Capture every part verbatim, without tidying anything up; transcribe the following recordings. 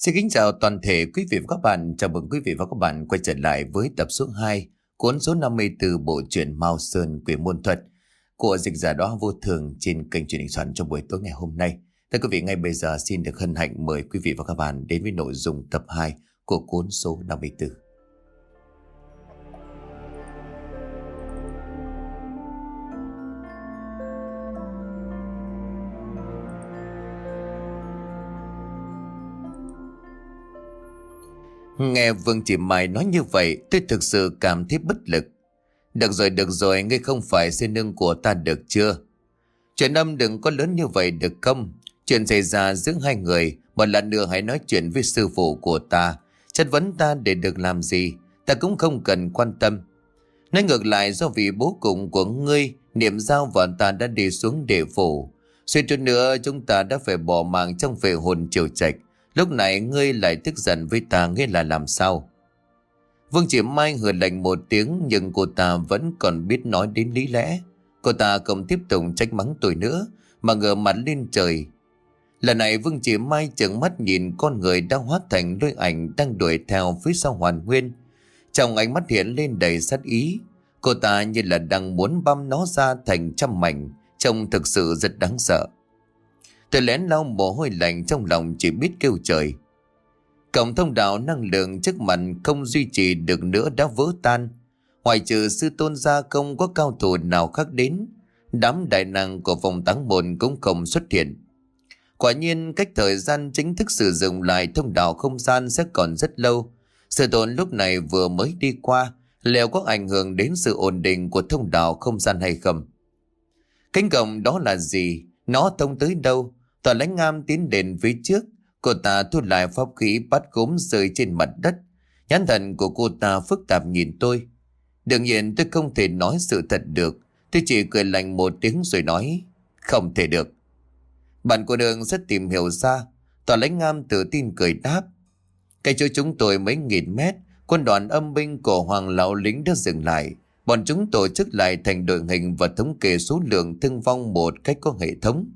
Xin kính chào toàn thể quý vị và các bạn. Chào mừng quý vị và các bạn quay trở lại với tập số hai cuốn số năm mươi tư bộ truyện Mao Sơn Quỷ Môn Thuật của dịch giả Đóa Vô Thường trên kênh truyền hình Soạn trong buổi tối ngày hôm nay. Thưa quý vị, ngay bây giờ xin được hân hạnh mời quý vị và các bạn đến với nội dung tập hai của cuốn số năm mươi tư. Nghe Vương Chỉ Mai nói như vậy, tôi thực sự cảm thấy bất lực. Được rồi, được rồi, ngươi không phải xin nương của ta được chưa? Chuyện âm đừng có lớn như vậy được không? Chuyện xảy ra giữa hai người, một lần nữa hãy nói chuyện với sư phụ của ta. Chất vấn ta để được làm gì, ta cũng không cần quan tâm. Nói ngược lại, do vì bố cùng của ngươi, niệm giao và ta đã đi xuống địa phủ. Suy chút nữa chúng ta đã phải bỏ mạng trong về hồn triều trạch. Lúc này ngươi lại tức giận với ta, nghĩa là làm sao? Vương Chỉ Mai hừ lạnh một tiếng, nhưng cô ta vẫn còn biết nói đến lý lẽ. Cô ta không tiếp tục trách mắng tôi nữa, mà ngửa mặt lên trời. Lần này Vương Chỉ Mai trợn mắt nhìn con người đang hóa thành lôi ảnh đang đuổi theo phía sau Hoàn Nguyên. Trong ánh mắt hiện lên đầy sát ý. Cô ta như là đang muốn băm nó ra thành trăm mảnh, trông thực sự rất đáng sợ. Tôi lén lau mồ hôi lạnh trong lòng, chỉ biết kêu trời. Cổng thông đạo năng lượng trước mặt không duy trì được nữa đã vỡ tan. Ngoài trừ sư tôn gia không có cao thủ nào khác đến. Đám đại năng của phòng táng môn cũng không xuất hiện. Quả nhiên cách thời gian chính thức sử dụng lại thông đạo không gian sẽ còn rất lâu. Sư tôn lúc này vừa mới đi qua, liệu có ảnh hưởng đến sự ổn định của thông đạo không gian hay không? Cánh cổng đó là gì? Nó thông tới đâu? Tòa Lãnh Ngam tiến đến phía trước. Cô ta thu lại pháp khí bắt gốm rơi trên mặt đất. Nhãn thần của cô ta phức tạp nhìn tôi. Đương nhiên tôi không thể nói sự thật được. Tôi chỉ cười lạnh một tiếng rồi nói không thể được. Bạn của đường rất tìm hiểu ra. Tòa Lãnh Ngam tự tin cười đáp. Cái chỗ chúng tôi mấy nghìn mét, quân đoàn âm binh của Hoàng Lão Lính đã dừng lại. Bọn chúng tổ chức lại thành đội hình và thống kê số lượng thương vong một cách có hệ thống.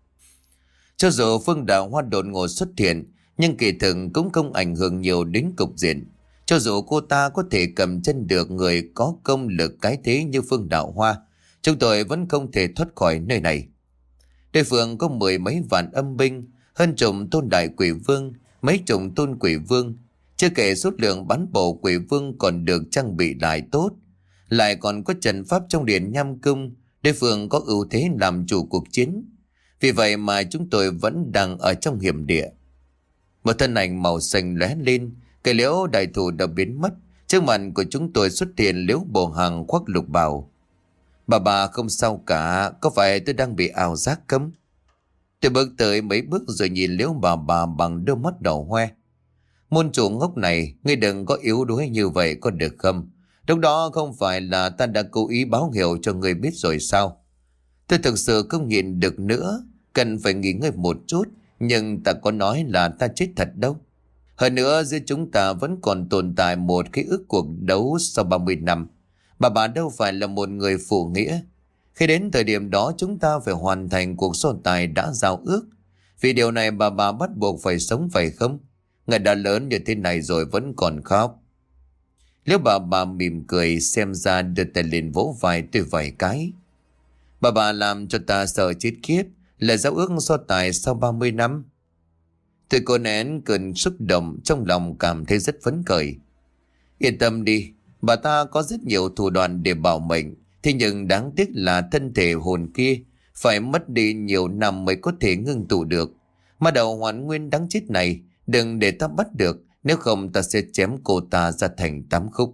Cho dù Phương Đạo Hoa đột ngột xuất hiện, nhưng kỳ thực cũng không ảnh hưởng nhiều đến cục diện. Cho dù cô ta có thể cầm chân được người có công lực cái thế như Phương Đạo Hoa, chúng tôi vẫn không thể thoát khỏi nơi này. Đối phương có mười mấy vạn âm binh, hơn chục tôn đại quỷ vương, mấy chục tôn quỷ vương. Chưa kể số lượng bắn bộ quỷ vương còn được trang bị lại tốt. Lại còn có trận pháp trong điện Nham Cung, đối phương có ưu thế làm chủ cuộc chiến. Vì vậy mà chúng tôi vẫn đang ở trong hiểm địa. Một thân ảnh màu xanh lóe lên, cây liễu đại thụ đã biến mất. Trước mặt của chúng tôi xuất hiện Liễu Bồ Hằng khoác lục bào. Bà bà không sao cả, có phải tôi đang bị ảo giác cấm? Tôi bước tới mấy bước rồi nhìn Liễu bà bà bằng đôi mắt đỏ hoe. Môn chủ ngốc này, ngươi đừng có yếu đuối như vậy có được không? Lúc đó không phải là ta đã cố ý báo hiệu cho ngươi biết rồi sao? Tôi thực sự không nhịn được nữa, cần phải nghỉ ngơi một chút, nhưng ta có nói là ta chết thật đâu. Hơn nữa giữa chúng ta vẫn còn tồn tại một cái ước cuộc đấu sau ba mươi năm. Bà bà đâu phải là một người phụ nghĩa. Khi đến thời điểm đó chúng ta phải hoàn thành cuộc so tài đã giao ước. Vì điều này bà bà bắt buộc phải sống phải không? Người đã lớn như thế này rồi vẫn còn khóc. Nếu bà bà mỉm cười xem ra đưa tay lên vỗ vai tôi vài cái. Bà bà làm cho ta sợ chết khiếp, là giao ước so tài sau ba mươi năm. Tôi cố nén cơn xúc động trong lòng, cảm thấy rất phấn khởi. Yên tâm đi, bà ta có rất nhiều thủ đoạn để bảo mệnh. Thế nhưng đáng tiếc là thân thể hồn kia phải mất đi nhiều năm mới có thể ngưng tụ được. Mà đầu Hoàn Nguyên đáng chết này, đừng để ta bắt được, nếu không ta sẽ chém cô ta ra thành tám khúc.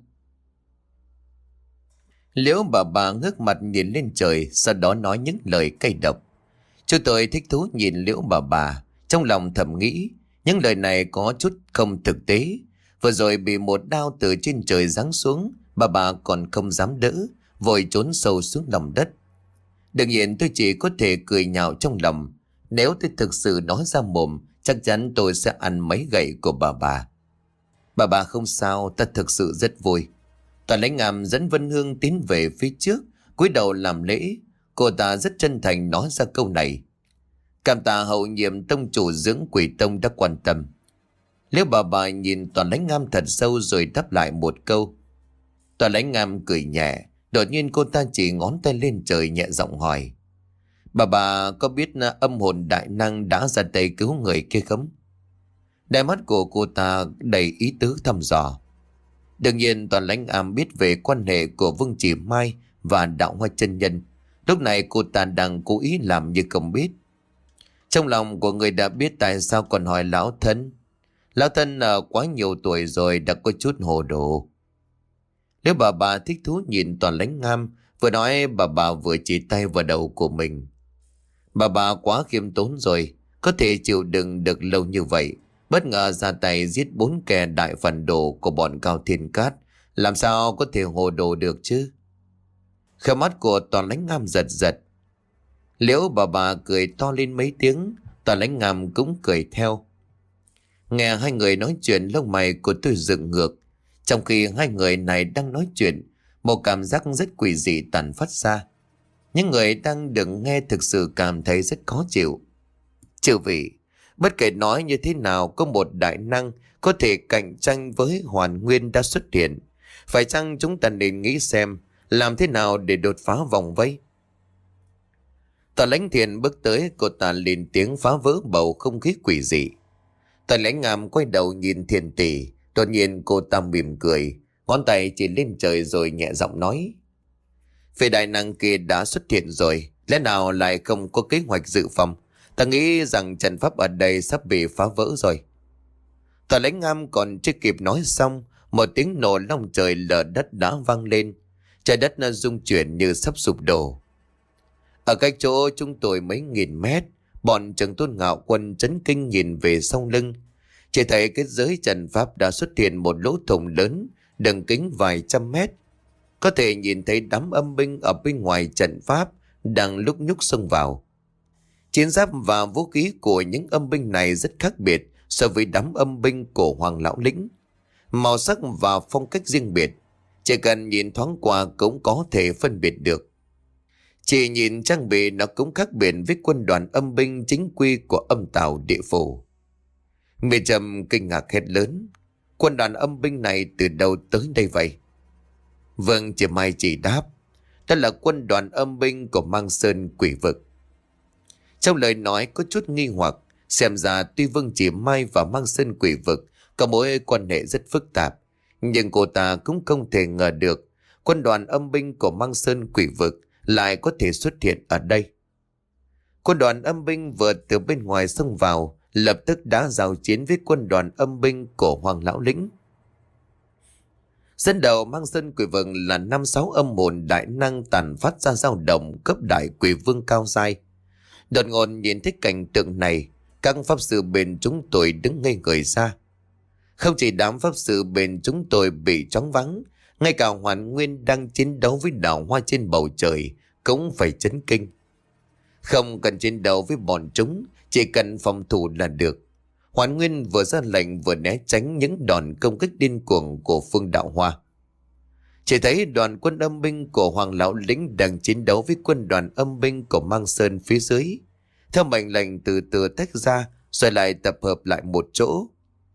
Liễu bà bà ngước mặt nhìn lên trời, sau đó nói những lời cay độc. Chúng tôi thích thú nhìn Liễu bà bà, trong lòng thầm nghĩ, những lời này có chút không thực tế. Vừa rồi bị một đao từ trên trời giáng xuống, bà bà còn không dám đỡ, vội trốn sâu xuống lòng đất. Đương nhiên tôi chỉ có thể cười nhạo trong lòng. Nếu tôi thực sự nói ra mồm, chắc chắn tôi sẽ ăn mấy gậy của bà bà. Bà bà không sao, ta thực sự rất vui. Tòa Lãnh Ngam dẫn Vân Hương tiến về phía trước, cúi đầu làm lễ. Cô ta rất chân thành nói ra câu này. Cảm tạ hậu nhiệm tông chủ dưỡng Quỷ Tông đã quan tâm. Liễu bà bà nhìn Toàn Lãnh Ngam thật sâu rồi đáp lại một câu. Toàn Lãnh Ngam cười nhẹ. Đột nhiên cô ta chỉ ngón tay lên trời nhẹ giọng hỏi: Bà bà có biết âm hồn đại năng đã ra tay cứu người kia không? Đôi mắt của cô ta đầy ý tứ thăm dò. Đương nhiên Toàn Lãnh Ngam biết về quan hệ của Vương Chỉ Mai và Đạo Hoa chân nhân. Lúc này cô ta đang cố ý làm như không biết. Trong lòng của người đã biết, tại sao còn hỏi lão thân? Lão thân ở quá nhiều tuổi rồi, đã có chút hồ đồ. Nếu bà bà thích thú nhìn Toàn Lãnh Ngam, vừa nói bà bà vừa chỉ tay vào đầu của mình. Bà bà quá khiêm tốn rồi, có thể chịu đựng được lâu như vậy. Bất ngờ ra tay giết bốn kẻ đại phản đồ của bọn Cao Thiên Cát, làm sao có thể hồ đồ được chứ? Khóe mắt của Toàn Lãnh Ngam giật giật. Liễu bà bà cười to lên mấy tiếng, Toàn Lãnh Ngam cũng cười theo. Nghe hai người nói chuyện, lông mày của tôi dựng ngược. Trong khi hai người này đang nói chuyện, một cảm giác rất quỷ dị tản phát ra. Những người đang được nghe thực sự cảm thấy rất khó chịu. Chư vị, bất kể nói như thế nào, có một đại năng có thể cạnh tranh với Hoàn Nguyên đã xuất hiện. Phải chăng chúng ta nên nghĩ xem làm thế nào để đột phá vòng vây? Tà Lãnh Thiền bước tới, cô ta lên tiếng phá vỡ bầu không khí quỷ dị. Tà Lãnh Ngam quay đầu nhìn Thiền tỷ, đột nhiên cô ta mỉm cười, ngón tay chỉ lên trời rồi nhẹ giọng nói: Vị đại năng kia đã xuất hiện rồi, lẽ nào lại không có kế hoạch dự phòng? Ta nghĩ rằng trận pháp ở đây sắp bị phá vỡ rồi. Tà Lãnh Ngam còn chưa kịp nói xong, một tiếng nổ long trời lở đất đã vang lên. Trái đất nó rung chuyển như sắp sụp đổ. Ở cách chỗ chúng tôi mấy nghìn mét, bọn Trường Tôn Ngạo Quân chấn kinh nhìn về sau lưng. Chỉ thấy kết giới trận pháp đã xuất hiện một lỗ thủng lớn, đường kính vài trăm mét. Có thể nhìn thấy đám âm binh ở bên ngoài trận pháp đang lúc nhúc xông vào. Chiến giáp và vũ khí của những âm binh này rất khác biệt so với đám âm binh của Hoàng Lão Lĩnh. Màu sắc và phong cách riêng biệt, chỉ cần nhìn thoáng qua cũng có thể phân biệt được. Chỉ nhìn trang bị nó cũng khác biệt với quân đoàn âm binh chính quy của Âm Tào Địa Phủ. Mê Trầm kinh ngạc hét lớn: Quân đoàn âm binh này từ đâu tới đây vậy? Vương Chỉ Mai chỉ đáp: Đó là quân đoàn âm binh của Mang Sơn Quỷ Vực. Trong lời nói có chút nghi hoặc, xem ra tuy Vương Chỉ Mai và Mang Sơn Quỷ Vực có mối quan hệ rất phức tạp, nhưng cô ta cũng không thể ngờ được quân đoàn âm binh của Mang Sơn Quỷ Vực lại có thể xuất hiện ở đây. Quân đoàn âm binh vừa từ bên ngoài xông vào, lập tức đã giao chiến với quân đoàn âm binh của Hoàng Lão Lĩnh. Dẫn đầu Mang Sơn Quỷ Vực là năm sáu âm hồn đại năng tàn phát ra dao động cấp đại quỷ vương cao giai. Đột ngột nhìn thấy cảnh tượng này, các pháp sư bên chúng tôi đứng ngây người ra. Không chỉ đám pháp sư bên chúng tôi bị choáng váng, ngay cả Hoàn Nguyên đang chiến đấu với Đạo Hoa trên bầu trời cũng phải chấn kinh. Không cần chiến đấu với bọn chúng, chỉ cần phòng thủ là được. Hoàn Nguyên vừa ra lệnh vừa né tránh những đòn công kích điên cuồng của Phương Đạo Hoa. Chỉ thấy đoàn quân âm binh của Hoàng Lão Lĩnh đang chiến đấu với quân đoàn âm binh của Mang Sơn phía dưới. Theo mệnh lệnh từ từ tách ra rồi lại tập hợp lại một chỗ.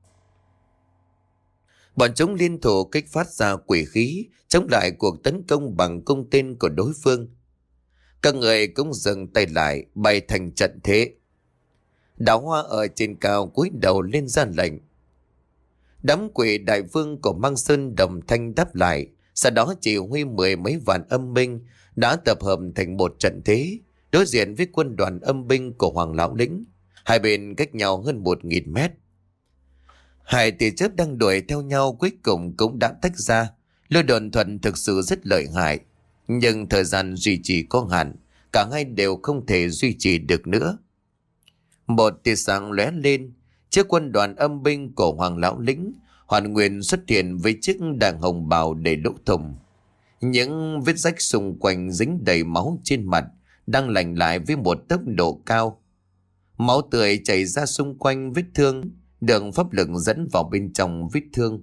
Bọn chúng liên thủ kích phát ra quỷ khí, chống lại cuộc tấn công bằng cung tên của đối phương. Các người cũng dừng tay lại, bày thành trận thế. Đạo Hoa ở trên cao cúi đầu lên ra lệnh. Đám quỷ đại vương của Mang Sơn đồng thanh đáp lại, sau đó chỉ huy mười mấy vạn âm binh đã tập hợp thành một trận thế, đối diện với quân đoàn âm binh của Hoàng Lão Lĩnh, hai bên cách nhau hơn một nghìn mét. Hai tia chớp đang đuổi theo nhau cuối cùng cũng đã tách ra. Lôi đồn thuận thực sự rất lợi hại, nhưng thời gian duy trì có hạn, cả hai đều không thể duy trì được nữa. Một tia sáng lóe lên, chiếc quân đoàn âm binh của Hoàng Lão Lĩnh Hoàn Nguyên xuất hiện với chiếc đàng hồng bào đầy lỗ thủng. Những vết rách xung quanh dính đầy máu trên mặt đang lành lại với một tốc độ cao. Máu tươi chảy ra xung quanh vết thương, đường pháp lực dẫn vào bên trong vết thương.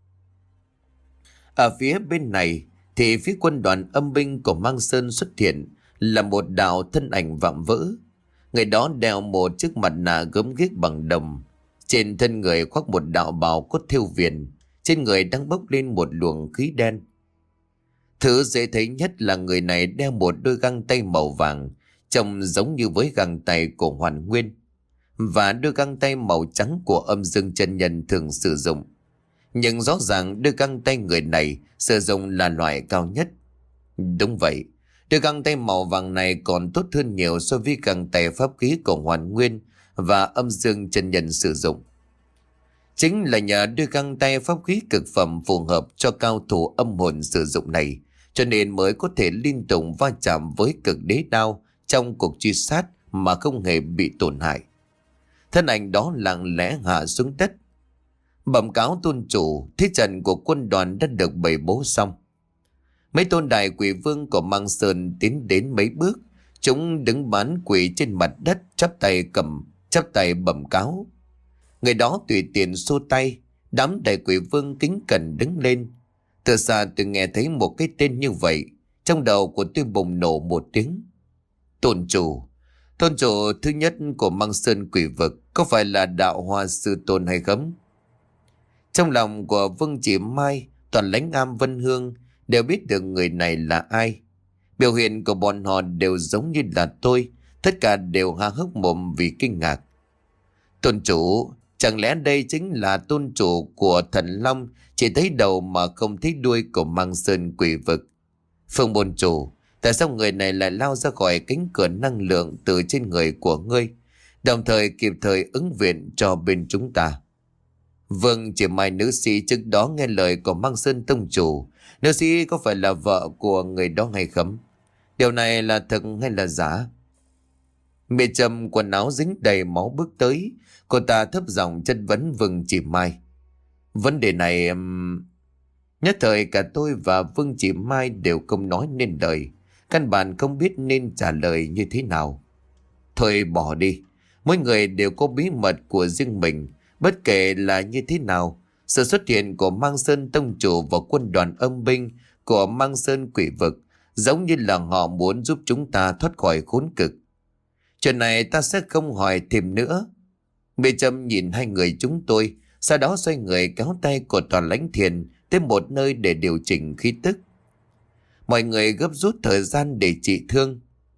Ở phía bên này thì phía quân đoàn âm binh của Mang Sơn xuất hiện là một đạo thân ảnh vạm vỡ. Người đó đeo một chiếc mặt nạ gớm ghiếc bằng đồng, Trên thân người khoác một đạo bào cốt thêu viền, trên người đang bốc lên một luồng khí đen. Thứ dễ thấy nhất là người này đeo một đôi găng tay màu vàng, trông giống như với găng tay của Hoàn Nguyên, và đôi găng tay màu trắng của Âm Dương chân nhân thường sử dụng. Nhưng rõ ràng đôi găng tay người này sử dụng là loại cao nhất. Đúng vậy, đôi găng tay màu vàng này còn tốt hơn nhiều so với găng tay pháp khí của Hoàn Nguyên và Âm Dương chân nhân sử dụng. Chính là nhờ đôi găng tay pháp khí cực phẩm phù hợp cho cao thủ âm hồn sử dụng này, cho nên mới có thể liên tục va chạm với cực đế đao trong cuộc truy sát mà không hề bị tổn hại. Thân ảnh đó lặng lẽ hạ xuống đất. Bẩm cáo tôn chủ, thế trận của quân đoàn đã được bày bố xong. Mấy tôn đại quỷ vương của Mang Sơn tiến đến mấy bước, chúng đứng bán quỷ trên mặt đất, chắp tay cầm, chắp tay bẩm cáo. Người đó tùy tiện xô tay, đám đại quỷ vương kính cẩn đứng lên. Từ xa tôi nghe thấy một cái tên như vậy, trong đầu của tôi bùng nổ một tiếng. Tôn chủ, tôn chủ thứ nhất của Mang Sơn quỷ vực có phải là đạo hoa sư tôn hay không? Trong lòng của Vương Chỉ Mai, toàn lãnh am Vân Hương đều biết được người này là ai. Biểu hiện của bọn họ đều giống như là tôi, tất cả đều há hốc mồm vì kinh ngạc. Tôn chủ, chẳng lẽ đây chính là tôn chủ của Thần Long, chỉ thấy đầu mà không thấy đuôi của Mang Sơn quỷ vực? Phương môn chủ, tại sao người này lại lao ra khỏi cánh cửa năng lượng từ trên người của ngươi, đồng thời kịp thời ứng viện cho bên chúng ta? Vương Chỉ Mai nữ sĩ trước đó nghe lời của Mang Sơn tông chủ, nữ sĩ có phải là vợ của người đó hay không? Điều này là thật hay là giả? Mẹ Trâm quần áo dính đầy máu bước tới, cô ta thấp giọng chất vấn Vương Chỉ Mai. Vấn đề này... Um... Nhất thời cả tôi và Vương Chỉ Mai đều không nói nên lời, căn bản không biết nên trả lời như thế nào. Thôi bỏ đi, mỗi người đều có bí mật của riêng mình, bất kể là như thế nào. Sự xuất hiện của Mang Sơn tông chủ và quân đoàn âm binh của Mang Sơn quỷ vực giống như là họ muốn giúp chúng ta thoát khỏi khốn cực. Chuyện này ta sẽ không hỏi thêm nữa. Mẹ Trâm nhìn hai người chúng tôi, sau đó xoay người kéo tay của Toàn Lãnh Thiền tới một nơi để điều chỉnh khí tức. Mọi người gấp rút thời gian để trị thương.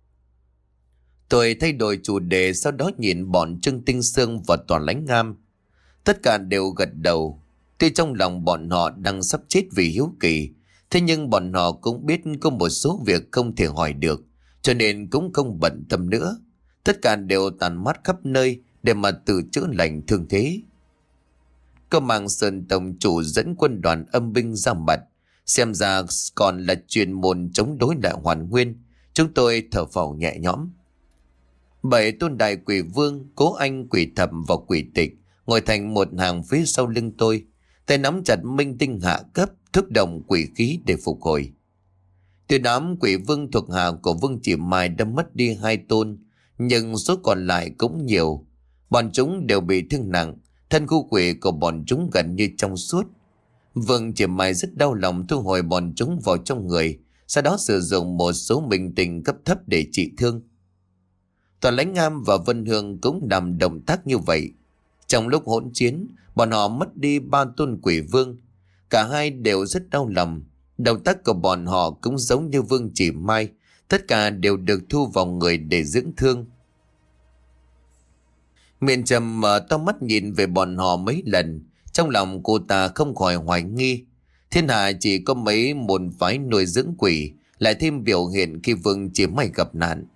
Tôi thay đổi chủ đề, sau đó nhìn bọn Trương Tinh Sương và Toàn Lãnh Ngam. Tất cả đều gật đầu. Tuy trong lòng bọn họ đang sắp chết vì hiếu kỳ, thế nhưng bọn họ cũng biết có một số việc không thể hỏi được, cho nên cũng không bận tâm nữa. Tất cả đều tàn mắt khắp nơi để mà tự chữa lành thương thế. Có Mang Sơn tông chủ dẫn quân đoàn âm binh ra mặt, xem ra còn là chuyên môn chống đối lại Hoàn Nguyên. Chúng tôi thở phào nhẹ nhõm. Bảy tôn đại quỷ vương, Cố Anh, quỷ thẩm và quỷ tịch ngồi thành một hàng phía sau lưng tôi, tay nắm chặt minh tinh hạ cấp, thúc động quỷ khí để phục hồi. Từ đám quỷ vương thuộc hạ của Vương Chỉ Mai đã mất đi hai tôn, nhưng số còn lại cũng nhiều. Bọn chúng đều bị thương nặng, thân khu quỷ của bọn chúng gần như trong suốt. Vương Chỉ Mai rất đau lòng thu hồi bọn chúng vào trong người, sau đó sử dụng một số minh tinh cấp thấp để trị thương. Toàn Lãnh Ngam và Vân Hương cũng làm động tác như vậy. Trong lúc hỗn chiến, bọn họ mất đi ba tôn quỷ vương. Cả hai đều rất đau lòng. Động tác của bọn họ cũng giống như Vương Chỉ Mai, tất cả đều được thu vào người để dưỡng thương. Miền Trầm mở to mắt nhìn về bọn họ mấy lần, trong lòng cô ta không khỏi hoài nghi. Thiên hạ chỉ có mấy môn phái nuôi dưỡng quỷ, lại thêm biểu hiện khi Vương Chỉ Mai gặp nạn.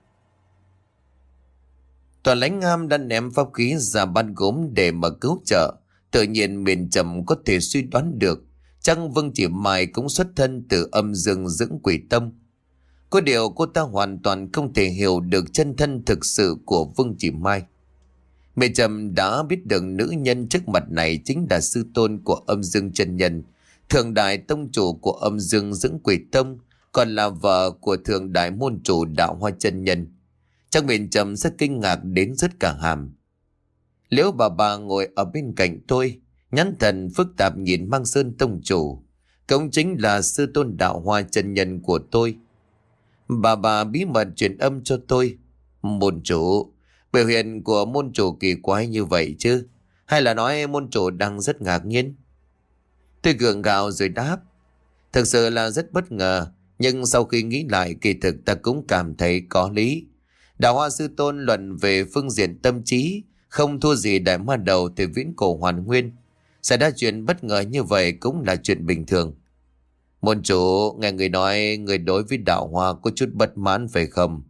Toàn Lãnh Ngam đã ném pháp khí ra ban gốm để mà cứu trợ. Tự nhiên Miền Trầm có thể suy đoán được chăng Vương Chỉ Mai cũng xuất thân từ âm dương dưỡng quỷ tâm. Có điều cô ta hoàn toàn không thể hiểu được chân thân thực sự của Vương Chỉ Mai. Mẹ Trầm đã biết được nữ nhân trước mặt này chính là sư tôn của âm dương chân nhân, thượng đại tông chủ của âm dương dưỡng quỷ tông, còn là vợ của thượng đại môn chủ đạo hoa chân nhân. Chắc Mẹ Trầm sẽ kinh ngạc đến rứt cả hàm. Liễu bà bà ngồi ở bên cạnh tôi, nhãn thần phức tạp nhìn Mang Sơn tông chủ, cũng chính là sư tôn đạo hoa chân nhân của tôi. Bà bà bí mật truyền âm cho tôi. Môn chủ, biểu hiện của môn chủ kỳ quái như vậy chứ. Hay là nói môn chủ đang rất ngạc nhiên? Tôi gượng gạo rồi đáp. Thực sự là rất bất ngờ, nhưng sau khi nghĩ lại kỳ thực ta cũng cảm thấy có lý. Đạo Hoa Sư Tôn luận về phương diện tâm trí không thua gì Đại Ma Đầu từ viễn cổ hoàn nguyên. Xảy ra chuyện bất ngờ như vậy cũng là chuyện bình thường. Môn chủ, nghe người nói người đối với Đạo Hoa có chút bất mãn phải không?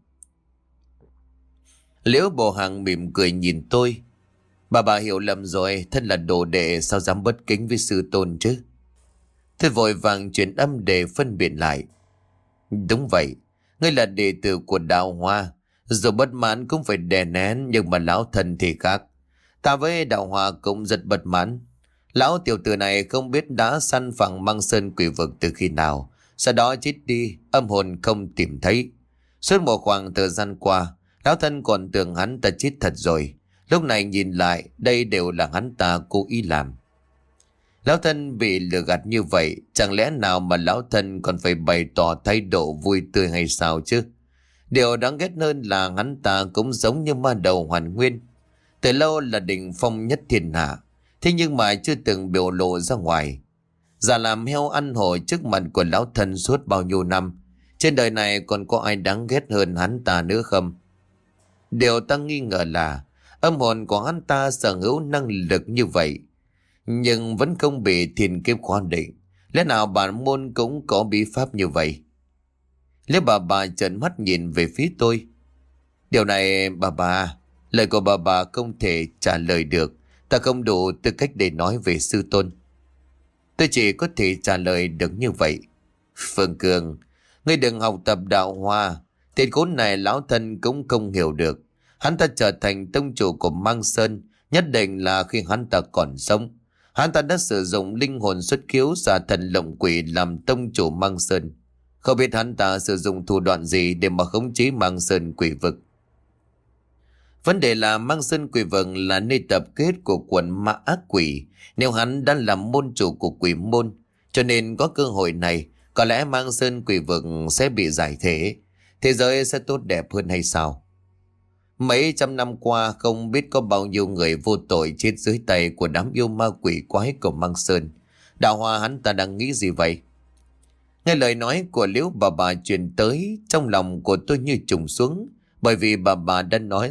Liễu Bồ Hằng mỉm cười nhìn tôi. Bà bà hiểu lầm rồi, thân là đồ đệ sao dám bất kính với sư tôn chứ? Tôi vội vàng chuyển âm để phân biệt lại. Đúng vậy, ngươi là đệ tử của Đạo Hoa, dù bất mãn cũng phải đè nén, nhưng mà lão thần thì khác. Ta với Đạo Hoa cũng rất bất mãn. Lão tiểu tử này không biết đã săn phẳng Măng Sơn quỷ vực từ khi nào, sau đó chết đi, âm hồn không tìm thấy. Suốt một khoảng thời gian qua, lão thân còn tưởng hắn ta chết thật rồi. Lúc này nhìn lại, đây đều là hắn ta cố ý làm. Lão thân bị lừa gạt như vậy, chẳng lẽ nào mà lão thân còn phải bày tỏ thái độ vui tươi hay sao chứ? Điều đáng ghét hơn là hắn ta cũng giống như ma đầu hoàn nguyên. Từ lâu là đỉnh phong nhất thiên hạ, thế nhưng mà chưa từng biểu lộ ra ngoài. Giả làm heo ăn hổ trước mặt của lão thân suốt bao nhiêu năm. Trên đời này còn có ai đáng ghét hơn hắn ta nữa không? Điều ta nghi ngờ là âm hồn của hắn ta sở hữu năng lực như vậy, nhưng vẫn không bị thiên kiếp khóa định. Lẽ nào bản môn cũng có bí pháp như vậy? Liễu bà bà trợn mắt nhìn về phía tôi. Điều này bà bà, lời của bà bà không thể trả lời được. Ta không đủ tư cách để nói về sư tôn. Tôi chỉ có thể trả lời được như vậy. Phương Cường, ngươi đừng học tập Đạo Hoa. Tên khốn này lão thân cũng không hiểu được. Hắn ta trở thành tông chủ của Măng Sơn, nhất định là khi hắn ta còn sống. Hắn ta đã sử dụng linh hồn xuất khiếu xà thần lộng quỷ làm tông chủ Măng Sơn. Không biết hắn ta sử dụng thủ đoạn gì để mà khống chế Măng Sơn quỷ vực. Vấn đề là Măng Sơn quỷ vực là nơi tập kết của quần ma ác quỷ. Nếu hắn đã làm môn chủ của quỷ môn, cho nên có cơ hội này, có lẽ Măng Sơn quỷ vực sẽ bị giải thể. Thế giới sẽ tốt đẹp hơn hay sao? Mấy trăm năm qua không biết có bao nhiêu người vô tội chết dưới tay của đám yêu ma quỷ quái của Măng Sơn. Đạo Hoa hắn ta đang nghĩ gì vậy? Nghe lời nói của Liễu bà bà truyền tới, trong lòng của tôi như trùng xuống, bởi vì bà bà đã nói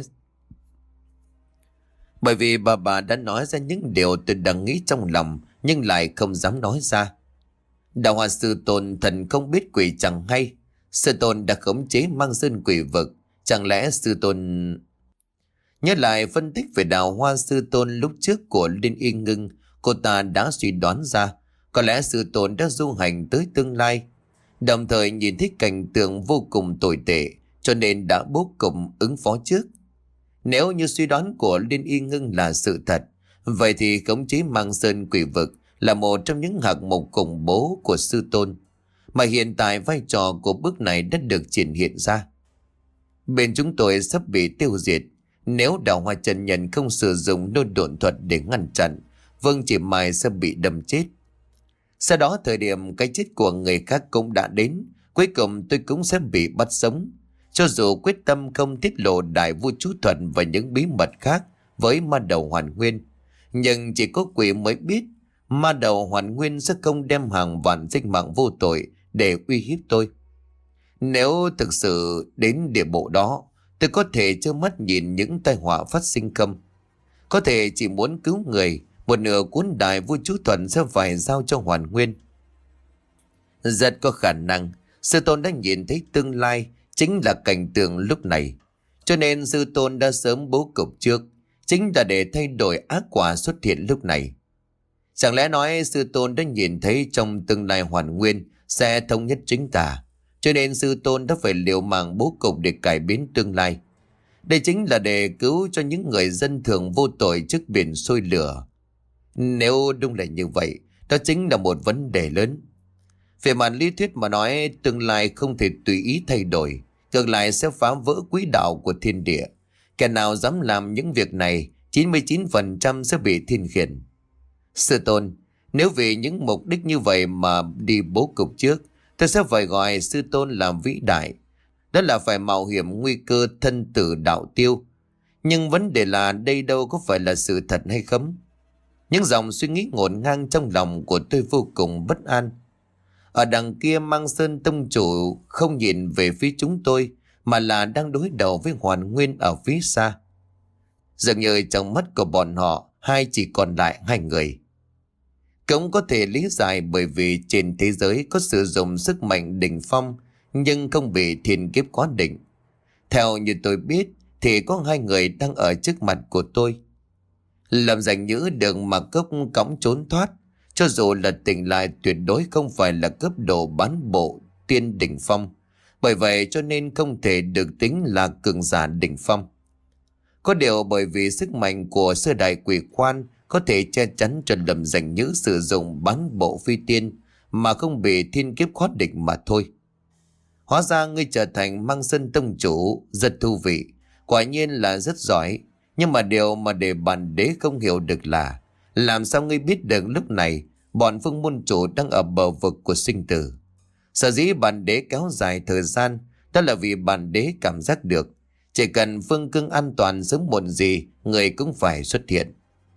bởi vì bà bà đã nói ra những điều tôi đang nghĩ trong lòng nhưng lại không dám nói ra. Đạo Hoa sư tôn thần không biết quỷ chẳng hay. Sư tôn đã khống chế Măng Sơn quỷ vực. Chẳng lẽ sư tôn... Nhớ lại phân tích về Đạo Hoa sư tôn lúc trước của Liên Y Ngưng, cô ta đã suy đoán ra có lẽ sư tôn đã du hành tới tương lai, đồng thời nhìn thấy cảnh tượng vô cùng tồi tệ, cho nên đã bố cục ứng phó trước. Nếu như suy đoán của Liên Y Ngưng là sự thật, vậy thì khống chế Măng Sơn quỷ vực là một trong những hạng mục khủng bố của sư tôn, mà hiện tại vai trò của bước này đã được triển hiện ra. Bên chúng tôi sắp bị tiêu diệt. Nếu Đạo Hoa chân nhân không sử dụng đôi độn thuật để ngăn chặn, Vương Chỉ Mai sẽ bị đâm chết. Sau đó thời điểm cái chết của người khác cũng đã đến, cuối cùng tôi cũng sẽ bị bắt sống. Cho dù quyết tâm không tiết lộ đại vu chú thuật và những bí mật khác với ma đầu hoàn nguyên, nhưng chỉ có quỷ mới biết ma đầu hoàn nguyên sẽ không đem hàng vạn sinh mạng vô tội để uy hiếp tôi. Nếu thực sự đến địa bộ đó, tôi có thể trơ mắt nhìn những tai họa phát sinh không? Có thể chỉ muốn cứu người, một nửa cuốn đại vu chú thuận sẽ phải giao cho hoàn nguyên. Rất có khả năng sư tôn đã nhìn thấy tương lai chính là cảnh tượng lúc này, cho nên sư tôn đã sớm bố cục trước, chính là để thay đổi ác quả xuất hiện lúc này. Chẳng lẽ nói sư tôn đã nhìn thấy trong tương lai hoàn nguyên sẽ thống nhất chính tà, cho nên sư tôn đã phải liều mạng bố cục để cải biến tương lai. Đây chính là để cứu cho những người dân thường vô tội trước biển sôi lửa. Nếu đúng là như vậy, đó chính là một vấn đề lớn. Về mặt lý thuyết mà nói, tương lai không thể tùy ý thay đổi, ngược lại sẽ phá vỡ quỹ đạo của thiên địa. Kẻ nào dám làm những việc này, chín mươi chín phần trăm sẽ bị thiên khiển. Sư tôn, nếu vì những mục đích như vậy mà đi bố cục trước, tôi sẽ phải gọi sư tôn làm vĩ đại. Đó là phải mạo hiểm nguy cơ thân tử đạo tiêu. Nhưng vấn đề là đây đâu có phải là sự thật hay không? Những dòng suy nghĩ ngổn ngang trong lòng của tôi vô cùng bất an. Ở đằng kia Mang Sơn tông chủ không nhìn về phía chúng tôi, mà là đang đối đầu với Hoàn Nguyên ở phía xa. Dường như trong mắt của bọn họ, hai chỉ còn lại hai người. Cũng có thể lý giải bởi vì trên thế giới có sử dụng sức mạnh đỉnh phong nhưng không bị thiên kiếp quá định. Theo như tôi biết thì có hai người đang ở trước mặt của tôi. Làm Giành Nhữ được mà cốc cõng trốn thoát, cho dù là tỉnh lại tuyệt đối không phải là cấp độ bán bộ tiên đỉnh phong. Bởi vậy cho nên không thể được tính là cường giả đỉnh phong. Có điều bởi vì sức mạnh của sơ đại quỷ quan có thể che chắn cho Lâm Giành Nhữ sử dụng bán bộ phi tiên mà không bị thiên kiếp khó địch mà thôi. Hóa ra ngươi trở thành Mang Sơn tông chủ, rất thú vị, quả nhiên là rất giỏi. Nhưng mà điều mà để bản đế không hiểu được là làm sao ngươi biết được lúc này bọn Phương môn chủ đang ở bờ vực của sinh tử. Sở dĩ bản đế kéo dài thời gian đó là vì bản đế cảm giác được chỉ cần Phương Cương an toàn sớm muộn gì người cũng phải xuất hiện.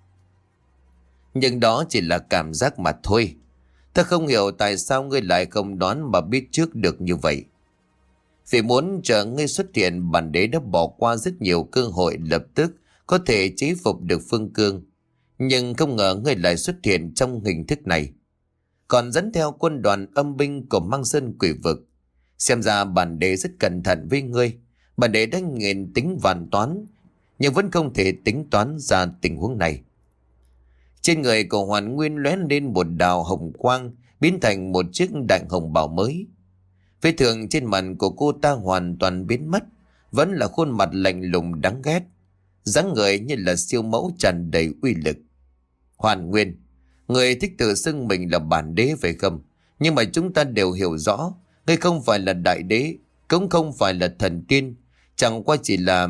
Nhưng đó chỉ là cảm giác mà thôi. Ta không hiểu tại sao ngươi lại không đoán mà biết trước được như vậy. Vì muốn chờ ngươi xuất hiện, bản đế đã bỏ qua rất nhiều cơ hội lập tức có thể chế phục được Phương Cương. Nhưng không ngờ ngươi lại xuất hiện trong hình thức này, còn dẫn theo quân đoàn âm binh của Mang Sơn quỷ vực. Xem ra bản đế rất cẩn thận với ngươi. Bản đế đã nghiền tính vạn toán, nhưng vẫn không thể tính toán ra tình huống này. Trên người của Hoàn Nguyên lóe lên một đạo hồng quang, biến thành một chiếc đại hồng bào mới. Vết thương trên mặt của cô ta hoàn toàn biến mất, vẫn là khuôn mặt lạnh lùng đáng ghét, dáng người như là siêu mẫu tràn đầy uy lực. Hoàn Nguyên, người thích tự xưng mình là bản đế phải không? Nhưng mà chúng ta đều hiểu rõ, ngươi không phải là đại đế, cũng không phải là thần tiên, chẳng qua chỉ là...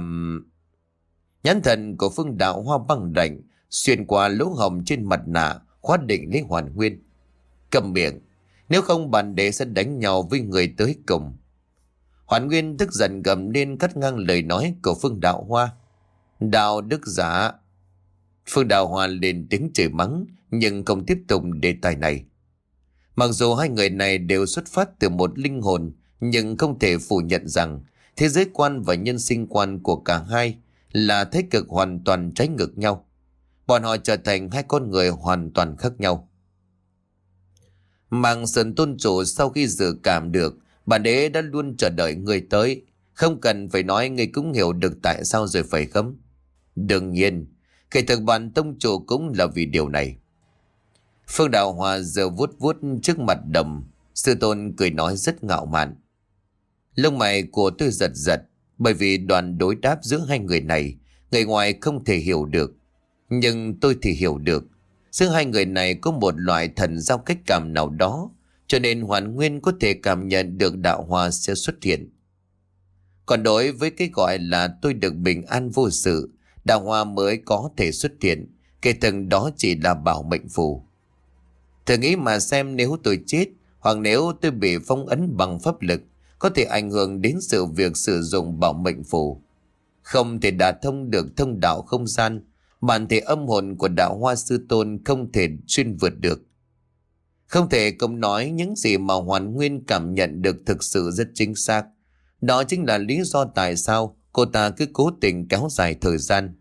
Nhãn thần của Phương Đạo Hoa băng lạnh xuyên qua lỗ hồng trên mặt nạ, khóa định lấy Hoàn Nguyên. Cầm miệng, nếu không bản đế sẽ đánh nhau với người tới cùng. Hoàn Nguyên tức giận gầm lên cắt ngang lời nói của Phương Đạo Hoa. Đạo đức giả. Phương Đạo Hoa lên tiếng chửi mắng nhưng không tiếp tục đề tài này. Mặc dù hai người này đều xuất phát từ một linh hồn, nhưng không thể phủ nhận rằng thế giới quan và nhân sinh quan của cả hai là thế cực hoàn toàn trái ngược nhau. Bọn họ trở thành hai con người hoàn toàn khác nhau. Mang Sơn tôn chủ sau khi dự cảm được bản đế đã luôn chờ đợi người tới, không cần phải nói người cũng hiểu được tại sao rồi phải không? Đương nhiên, kể thực bản tông chủ cũng là vì điều này. Phương Đạo Hòa giờ vuốt vuốt trước mặt đầm, sư tôn cười nói rất ngạo mạn. Lông mày của tôi giật giật, bởi vì đoạn đối đáp giữa hai người này, người ngoài không thể hiểu được. Nhưng tôi thì hiểu được. Giữa hai người này có một loại thần giao cách cảm nào đó, cho nên Hoàn Nguyên có thể cảm nhận được Đạo Hòa sẽ xuất hiện. Còn đối với cái gọi là tôi được bình an vô sự, Đạo Hòa mới có thể xuất hiện, kể từng đó chỉ là bảo mệnh phù. Thử nghĩ mà xem, nếu tôi chết hoặc nếu tôi bị phong ấn bằng pháp lực, có thể ảnh hưởng đến sự việc sử dụng bảo mệnh phù. Không thể đả thông được thông đạo không gian, bản thể âm hồn của Đạo Hoa sư tôn không thể xuyên vượt được. Không thể không nói những gì mà Hoàn Nguyên cảm nhận được thực sự rất chính xác. Đó chính là lý do tại sao cô ta cứ cố tình kéo dài thời gian.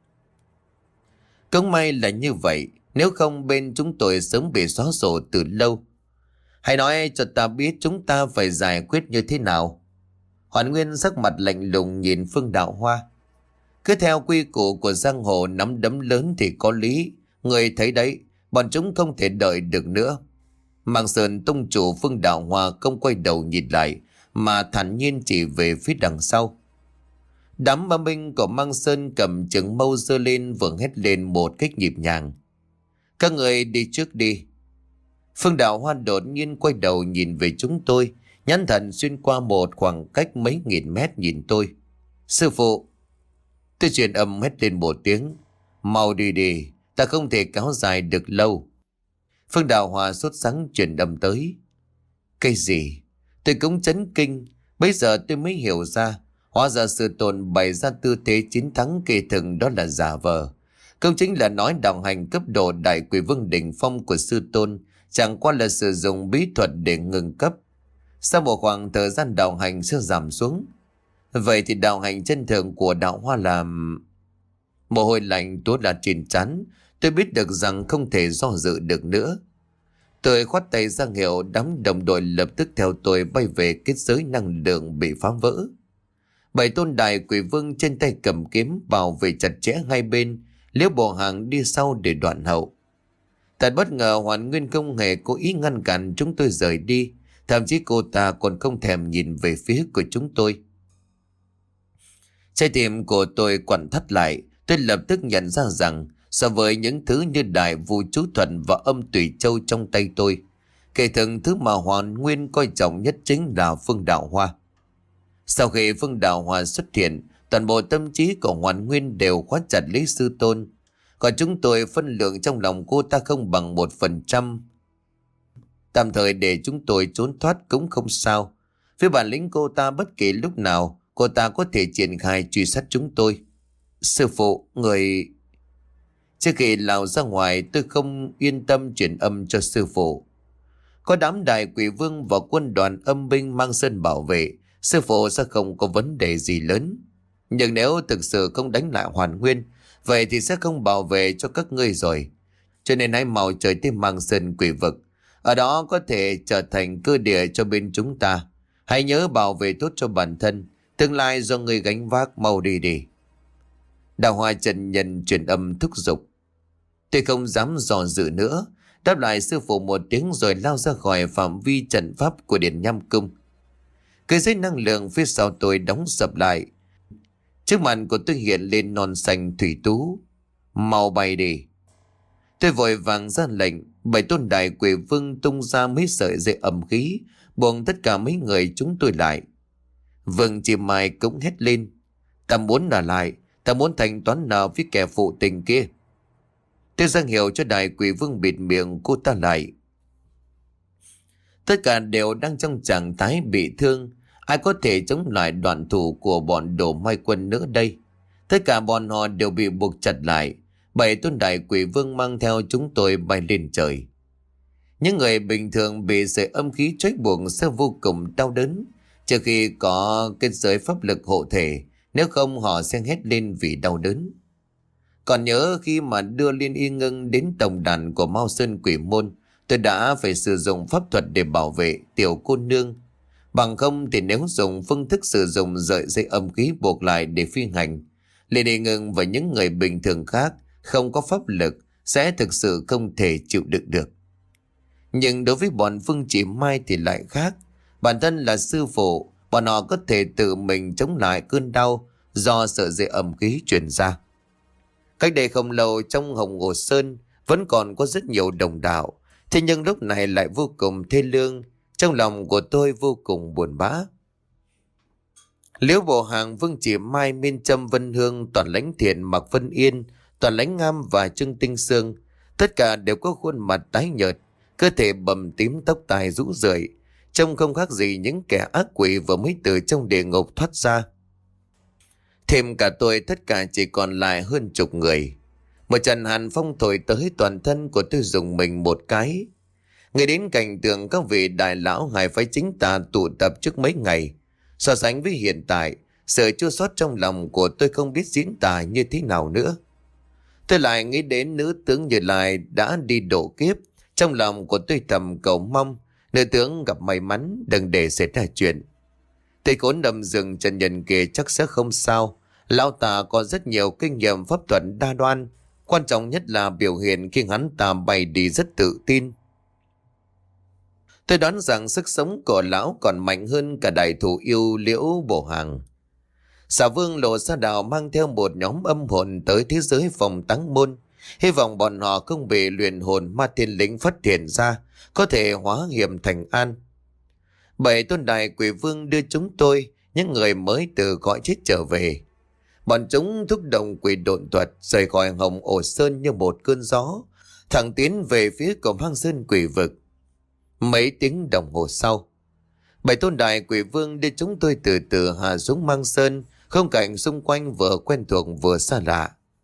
Cũng may là như vậy, nếu không bên chúng tôi sớm bị xóa sổ từ lâu. Hãy nói cho ta biết chúng ta phải giải quyết như thế nào. Hoàn Nguyên sắc mặt lạnh lùng nhìn Phương Đạo Hoa. Cứ theo quy củ của giang hồ, nắm đấm lớn thì có lý. Người thấy đấy, bọn chúng không thể đợi được nữa. Mang Sơn tông chủ Phương Đạo Hoa không quay đầu nhìn lại, mà thản nhiên chỉ về phía đằng sau. Đám ba binh của Mang Sơn cầm trứng mâu giơ lên, vừa hét lên một cách nhịp nhàng. Các người đi trước đi. Phương Đạo Hoa đột nhiên quay đầu nhìn về chúng tôi, nhãn thần xuyên qua một khoảng cách mấy nghìn mét nhìn tôi. Sư phụ. Tôi truyền âm hét lên một tiếng. Mau đi đi, ta không thể kéo dài được lâu. Phương Đạo Hoa sốt sắng truyền âm tới. Cái gì? Tôi cũng chấn kinh. Bây giờ tôi mới hiểu ra, hóa ra sư tôn bày ra tư thế chiến thắng kỳ thực đó là giả vờ. Công chính là nói đạo hành cấp độ đại quỷ vương đỉnh phong của sư tôn chẳng qua là sử dụng bí thuật để ngừng cấp. Sau một khoảng thời gian đạo hành sẽ giảm xuống. Vậy thì đạo hành chân thường của đạo hoa là... Mồ hôi lạnh tuốt là trên trán. Tôi biết được rằng không thể do dự được nữa. Tôi khoát tay ra hiệu, đám đồng đội lập tức theo tôi bay về kết giới năng lượng bị phá vỡ. Bảy tôn đại quỷ vương trên tay cầm kiếm bảo vệ chặt chẽ hai bên, Liễu Bộ Hàng đi sau để đoạn hậu. Thật bất ngờ Hoàn Nguyên không hề cố ý ngăn cản chúng tôi rời đi, thậm chí cô ta còn không thèm nhìn về phía của chúng tôi. Trái tim của tôi quặn thắt lại, tôi lập tức nhận ra rằng so với những thứ như đại vu chú thuận và âm tùy châu trong tay tôi, kể thường thứ mà Hoàn Nguyên coi trọng nhất chính là Phương Đạo Hoa. Sau khi Phương Đạo Hoa xuất hiện, toàn bộ tâm trí của Hoàn Nguyên đều khóa chặt lấy sư tôn. Còn chúng tôi phân lượng trong lòng cô ta không bằng một phần trăm. Tạm thời để chúng tôi trốn thoát cũng không sao. Với bản lĩnh cô ta bất kỳ lúc nào, cô ta có thể triển khai truy sát chúng tôi. Sư phụ, người... Trước khi lao ra ngoài tôi không yên tâm truyền âm cho sư phụ. Có đám đại quỷ vương và quân đoàn âm binh mang sơn bảo vệ, sư phụ sẽ không có vấn đề gì lớn. Nhưng nếu thực sự không đánh lại Hoàn Nguyên, vậy thì sẽ không bảo vệ cho các ngươi rồi. Cho nên hãy mau trời tới mang sơn quỷ vực. Ở đó có thể trở thành cơ địa cho bên chúng ta. Hãy nhớ bảo vệ tốt cho bản thân. Tương lai do ngươi gánh vác, mau đi đi. Đào Hoa Trần Nhân truyền âm thúc giục. Tôi không dám dò dự nữa, đáp lại sư phụ một tiếng rồi lao ra khỏi phạm vi trận pháp của Điện Nham Cung. Cái dây năng lượng phía sau tôi đóng sập lại. Trước mặt của tôi hiện lên non xanh thủy tú. Mau bay đi. Tôi vội vàng ra lệnh, bảy tôn đại quỷ vương tung ra mấy sợi dây ẩm khí, buông tất cả mấy người chúng tôi lại. Vương Chi Mai cũng hét lên. Ta muốn là lại, ta muốn thanh toán nợ với kẻ phụ tình kia. Tôi ra hiệu cho đại quỷ vương bịt miệng cô ta lại. Tất cả đều đang trong trạng thái bị thương. Ai có thể chống lại đoạn thủ của bọn Đồ Mai Quân nữa đây? Tất cả bọn họ đều bị buộc chặt lại. Bảy tôn đại quỷ vương mang theo chúng tôi bay lên trời. Những người bình thường bị sợi âm khí trói buộc sẽ vô cùng đau đớn, trừ khi có kết giới pháp lực hộ thể, nếu không họ sẽ hét lên vì đau đớn. Còn nhớ khi mà đưa Liên Y Ngân đến tổng đàn của Mao Sơn Quỷ Môn, tôi đã phải sử dụng pháp thuật để bảo vệ tiểu cô nương. Bằng không thì nếu dùng phương thức sử dụng sợi dây âm khí buộc lại để phi hành, Liên Y Ngân và những người bình thường khác không có pháp lực sẽ thực sự không thể chịu đựng được. Nhưng đối với bọn Phương Chỉ Mai thì lại khác. Bản thân là sư phụ, bọn họ có thể tự mình chống lại cơn đau do sợi dây âm khí truyền ra. Cách đây không lâu trong Hồng Hồ Sơn vẫn còn có rất nhiều đồng đạo, thế nhưng lúc này lại vô cùng thê lương. Trong lòng của tôi vô cùng buồn bã. Liễu Bộ Hàng, Vương Chỉ Mai, Miên Trâm, Vân Hương, Toàn Lãnh Thiện, Mạc Vân Yên, Toàn Lãnh Ngam và Trương Tinh Sương, tất cả đều có khuôn mặt tái nhợt, cơ thể bầm tím, tóc tai rũ rượi, trông không khác gì những kẻ ác quỷ vừa mới từ trong địa ngục thoát ra. Thêm cả tôi, tất cả chỉ còn lại hơn chục người. Một trận hàn phong thổi tới, toàn thân của tôi rùng mình một cái. Ngay đến cảnh tượng các vị đại lão hai phái chính tà tụ tập trước mấy ngày, so sánh với hiện tại, sự chua xót trong lòng của tôi không biết diễn tả như thế nào nữa. Tôi lại nghĩ đến nữ tướng Như Lai đã đi độ kiếp. Trong lòng của tôi thầm cầu mong nữ tướng gặp may mắn, đừng để xảy ra chuyện. Thầy khốn đầm rừng Trần Nhân kia chắc sẽ không sao. Lão ta có rất nhiều kinh nghiệm pháp thuật đa đoan, quan trọng nhất là biểu hiện khi hắn ta bay đi rất tự tin. Tôi đoán rằng sức sống của lão còn mạnh hơn cả đại thủ yêu Liễu Bộ Hàng. Xà Vương Lộ Sa Đào mang theo một nhóm âm hồn tới thế giới phòng táng môn, hy vọng bọn họ không bị luyện hồn ma thiên lĩnh phát hiện ra, có thể hóa hiểm thành an. Bảy tôn đại quỷ vương đưa chúng tôi, những người mới từ cõi chết trở về. Bọn chúng thúc động quỷ độn thuật rời khỏi Hồng Ổ Sơn như một cơn gió, thẳng tiến về phía của Hoang Sơn Quỷ Vực. Mấy tiếng đồng hồ sau, bảy tôn đại quỷ vương đưa chúng tôi từ từ hạ xuống Mang Sơn, không cảnh xung quanh vừa quen thuộc vừa xa lạ.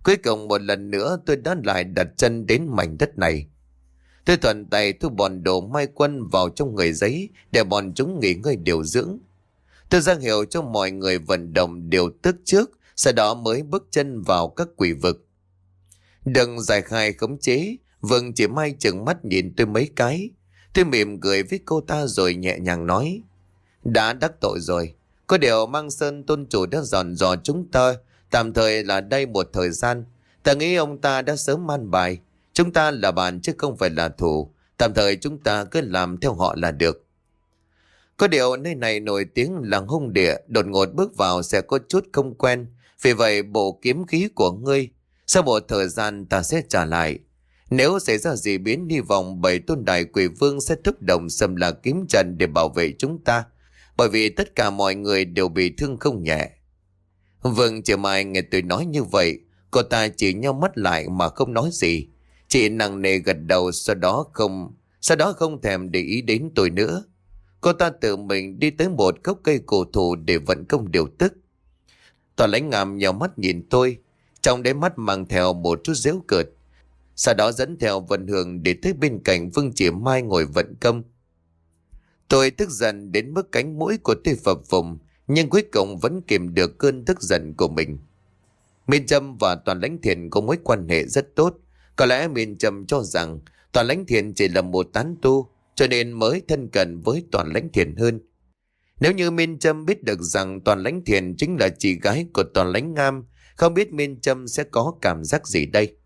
Cuối cùng một lần nữa tôi đã lại đặt chân đến mảnh đất này. Tôi thuận tay thu bọn đồ mai quân vào trong người giấy để bọn chúng nghỉ ngơi điều dưỡng. Tôi ra hiệu cho mọi người vận động điều tức trước, sau đó mới bước chân vào các quỷ vực. Đừng giải khai khống chế, Vâng chỉ Mai chừng mắt nhìn tôi mấy cái. Tôi mỉm cười với cô ta rồi nhẹ nhàng nói: đã đắc tội rồi, có điều Mang Sơn tôn chủ đã dọn dò chúng ta tạm thời là đây một thời gian. Ta nghĩ ông ta đã sớm an bài, chúng ta là bạn chứ không phải là thù. Tạm thời chúng ta cứ làm theo họ là được. Có điều nơi này nổi tiếng là hung địa, đột ngột bước vào sẽ có chút không quen. Vì vậy bộ kiếm khí của ngươi, sau một thời gian ta sẽ trả lại. Nếu xảy ra gì biến, hy vọng bảy tôn đại quỷ vương sẽ thúc động xâm la kiếm trận để bảo vệ chúng ta, bởi vì tất cả mọi người đều bị thương không nhẹ. Vâng, chị Mai nghe tôi nói như vậy, cô ta chỉ nheo mắt lại mà không nói gì. Chị nặng nề gật đầu, sau đó không sau đó không thèm để ý đến tôi nữa. Cô ta tự mình đi tới một gốc cây cổ thụ để vận công điều tức. Tòa Lãnh Ngam nheo mắt nhìn tôi, trong đáy mắt mang theo một chút giễu cợt. Sau đó dẫn theo Vân Hương để tới bên cạnh Vương Chỉ Mai ngồi vận công. Tôi tức giận đến mức cánh mũi của tôi phập phồng, nhưng cuối cùng vẫn kìm được cơn tức giận của mình. Miên Trâm và Toàn Lãnh Thiền có mối quan hệ rất tốt. Có lẽ Miên Trâm cho rằng Toàn Lãnh Thiền chỉ là một tán tu, cho nên mới thân cận với Toàn Lãnh Thiền hơn. Nếu như Miên Trâm biết được rằng Toàn Lãnh Thiền chính là chị gái của Toàn Lãnh Ngam, không biết Miên Trâm sẽ có cảm giác gì đây.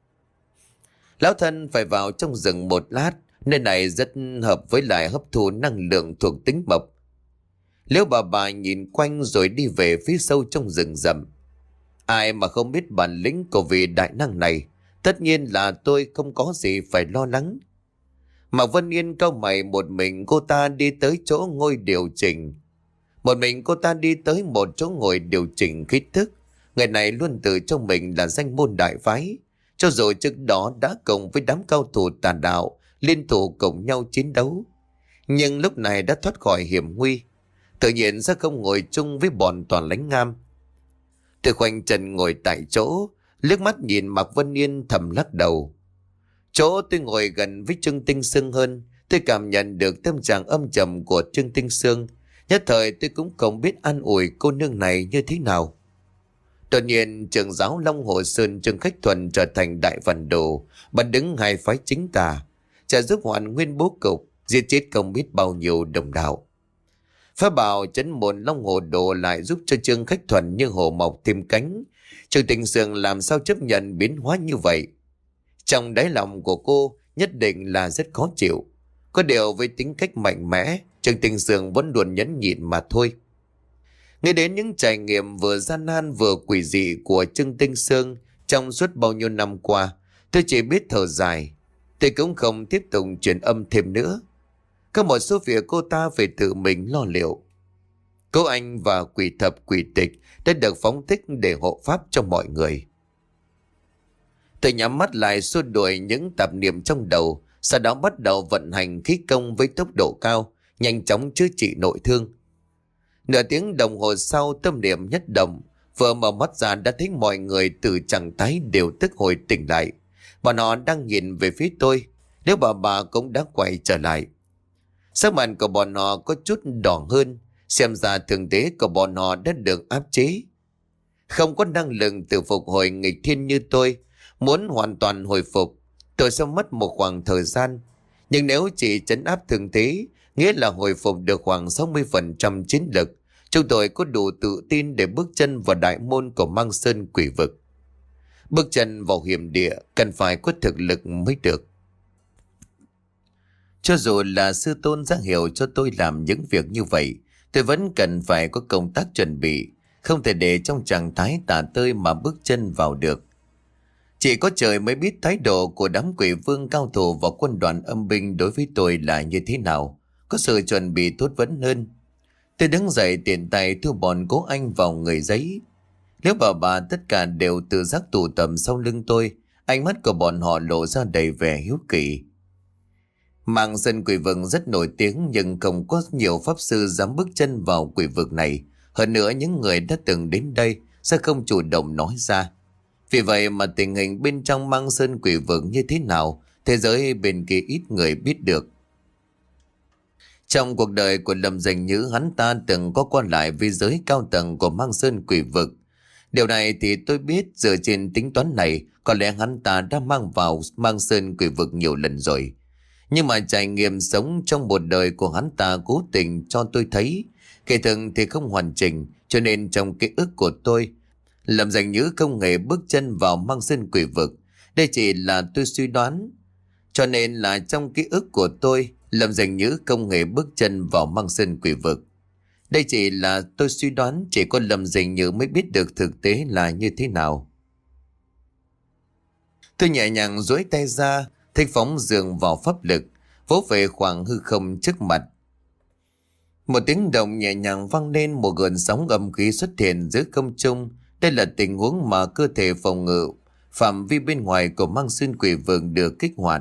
Lão thân phải vào trong rừng một lát, nơi này rất hợp với lại hấp thu năng lượng thuộc tính mộc. Liễu bà bà nhìn quanh rồi đi về phía sâu trong rừng rậm. Ai mà không biết bản lĩnh của vị đại năng này, tất nhiên là tôi không có gì phải lo lắng. Mà Vân Yên cau mày, một mình cô ta đi tới chỗ ngồi điều chỉnh. Một mình cô ta đi tới một chỗ ngồi điều chỉnh khí thức. Người này luôn tự cho mình là danh môn đại phái. Cho dù trước đó đã cùng với đám cao thủ tà đạo liên thủ cùng nhau chiến đấu, nhưng lúc này đã thoát khỏi hiểm nguy, tự nhiên sẽ không ngồi chung với bọn Toàn Lãnh Ngam. Tôi khoanh chân ngồi tại chỗ, liếc mắt nhìn Mạc Vân Yên thầm lắc đầu. Chỗ tôi ngồi gần với Trương Tinh Sương hơn, tôi cảm nhận được tâm trạng âm trầm của Trương Tinh Sương. Nhất thời tôi cũng không biết an ủi cô nương này như thế nào. Đột nhiên trưởng giáo Long Hồ Sơn Trương Khách Thuần trở thành đại văn đồ, bật đứng hai phái chính tà, trợ giúp hoàn nguyên bố cục, giết chết không biết bao nhiêu đồng đạo. Phá bảo chấn môn Long Hồ Đồ lại giúp cho Trương Khách Thuần như hồ mọc thêm cánh. Trương Tinh Sương làm sao chấp nhận biến hóa như vậy? Trong đáy lòng của cô nhất định là rất khó chịu. Có điều với tính cách mạnh mẽ, Trương Tinh Sương vẫn luôn nhẫn nhịn mà thôi. Nghe đến những trải nghiệm vừa gian nan vừa quỷ dị của Trương Tinh Sương trong suốt bao nhiêu năm qua, tôi chỉ biết thở dài. Tôi cũng không tiếp tục truyền âm thêm nữa. Có một số việc cô ta phải tự mình lo liệu. Cô Anh và quỷ thập quỷ tịch đã được phóng thích để hộ pháp cho mọi người. Tôi nhắm mắt lại xua đuổi những tạp niệm trong đầu, sau đó bắt đầu vận hành khí công với tốc độ cao, nhanh chóng chữa trị nội thương. Nửa tiếng đồng hồ sau, tâm niệm nhất động, vừa mở mắt ra đã thấy mọi người từ trạng thái đều tức hồi tỉnh lại. Bọn họ đang nhìn về phía tôi, nếu bà bà cũng đã quay trở lại. Sắc mặt của bọn họ có chút đỏ hơn, xem ra thực tế của bọn họ đã được áp chế. Không có năng lực tự phục hồi nghịch thiên như tôi, muốn hoàn toàn hồi phục, tôi sẽ mất một khoảng thời gian. Nhưng nếu chỉ trấn áp thực tế, nghĩa là hồi phục được khoảng sáu mươi phần trăm chiến lực, chúng tôi có đủ tự tin để bước chân vào đại môn của Mang Sơn quỷ vực. Bước chân vào hiểm địa cần phải có thực lực mới được. Cho dù là sư tôn ra hiệu cho tôi làm những việc như vậy, tôi vẫn cần phải có công tác chuẩn bị, không thể để trong trạng thái tả tơi mà bước chân vào được. Chỉ có trời mới biết thái độ của đám quỷ vương cao thủ và quân đoàn âm binh đối với tôi là như thế nào, có sự chuẩn bị tốt vẫn hơn. Tôi đứng dậy tiện tay thu bọn Cố Anh vào người giấy. Nếu bà bà tất cả đều tự giác tụ tập sau lưng tôi, ánh mắt của bọn họ lộ ra đầy vẻ hiếu kỳ. Mang Sơn quỷ vực rất nổi tiếng, nhưng không có nhiều pháp sư dám bước chân vào quỷ vực này. Hơn nữa những người đã từng đến đây sẽ không chủ động nói ra. Vì vậy mà tình hình bên trong Mang Sơn Quỷ Vực như thế nào, thế giới bên kia ít người biết được. Trong cuộc đời của Lâm Danh Nhữ, hắn ta từng có qua lại với giới cao tầng của Mang Sơn Quỷ Vực. Điều này thì tôi biết, dựa trên tính toán này, có lẽ hắn ta đã mang vào Mang Sơn Quỷ Vực nhiều lần rồi. Nhưng mà trải nghiệm sống trong một đời của hắn ta cố tình cho tôi thấy, kể từng thì không hoàn chỉnh, cho nên trong ký ức của tôi, Lâm Danh Nhữ không hề bước chân vào Mang Sơn Quỷ Vực. Đây chỉ là tôi suy đoán. Cho nên là trong ký ức của tôi, Lâm Danh Nhữ không hề bước chân vào Mang Sơn Quỷ Vực. Đây chỉ là tôi suy đoán, chỉ có Lâm Danh Nhữ mới biết được thực tế là như thế nào. Tôi nhẹ nhàng duỗi tay ra, thích phóng dường vào pháp lực, vỗ về khoảng hư không trước mặt. Một tiếng động nhẹ nhàng vang lên, một gợn sóng âm khí xuất hiện giữa không trung. Đây là tình huống mà cơ thể phòng ngự phạm vi bên ngoài của Mang Sơn Quỷ Vực được kích hoạt.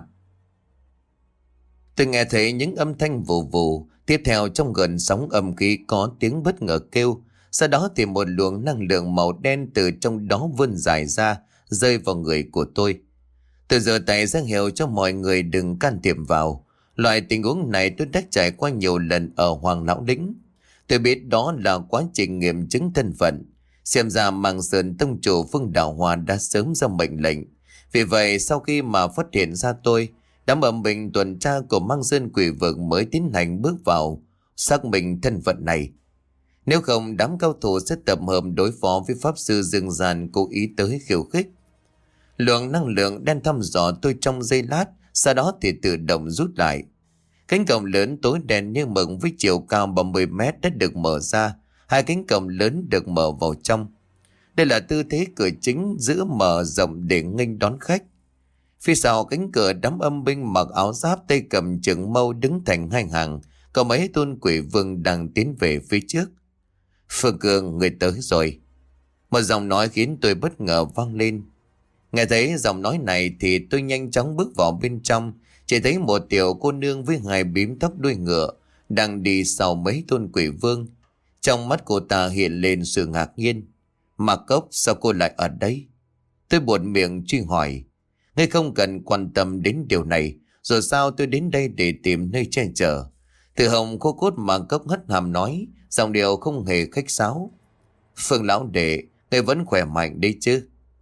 Tôi nghe thấy những âm thanh vù vù. Tiếp theo trong gợn sóng âm khí có tiếng bất ngờ kêu. Sau đó thì một luồng năng lượng màu đen từ trong đó vươn dài ra, rơi vào người của tôi. Tôi giơ tay ra hiệu cho mọi người đừng can thiệp vào. Loại tình huống này tôi đã trải qua nhiều lần ở Hoàng Lão Lĩnh. Tôi biết đó là quá trình nghiệm chứng thân phận. Xem ra Mang Sơn tông chủ Phương Đạo Hòa đã sớm ra mệnh lệnh. Vì vậy sau khi mà phát hiện ra tôi, đám âm binh tuần tra của Mang Sơn Quỷ Vực mới tiến hành bước vào xác minh thân phận này. Nếu không, đám cao thủ sẽ tập hợp đối phó với pháp sư Dương Gian cố ý tới khiêu khích. Lượng năng lượng đen thăm dò tôi trong giây lát, sau đó thì tự động rút lại. Cánh cổng lớn tối đen như mực với chiều cao ba mươi mét đã được mở ra, hai cánh cổng lớn được mở vào trong. Đây là tư thế cửa chính giữa mở rộng để nghênh đón khách. Phía sau cánh cửa, đám âm binh mặc áo giáp tay cầm trường mâu đứng thành hai hàng, có mấy tôn quỷ vương đang tiến về phía trước. Phương Cường, người tới rồi. Một giọng nói khiến tôi bất ngờ vang lên. Nghe thấy giọng nói này thì tôi nhanh chóng bước vào bên trong, chỉ thấy một tiểu cô nương với hai bím tóc đuôi ngựa đang đi sau mấy tôn quỷ vương. Trong mắt cô ta hiện lên sự ngạc nhiên. Mạc Cốc, sao cô lại ở đây? Tôi buột miệng truy hỏi. Ngươi không cần quan tâm đến điều này, rồi sao tôi đến đây để tìm nơi che chở. Từ hồng khô cốt Mạc Cốc hất hàm nói, giọng điệu không hề khách sáo. Phương lão đệ, ngươi vẫn khỏe mạnh đấy chứ?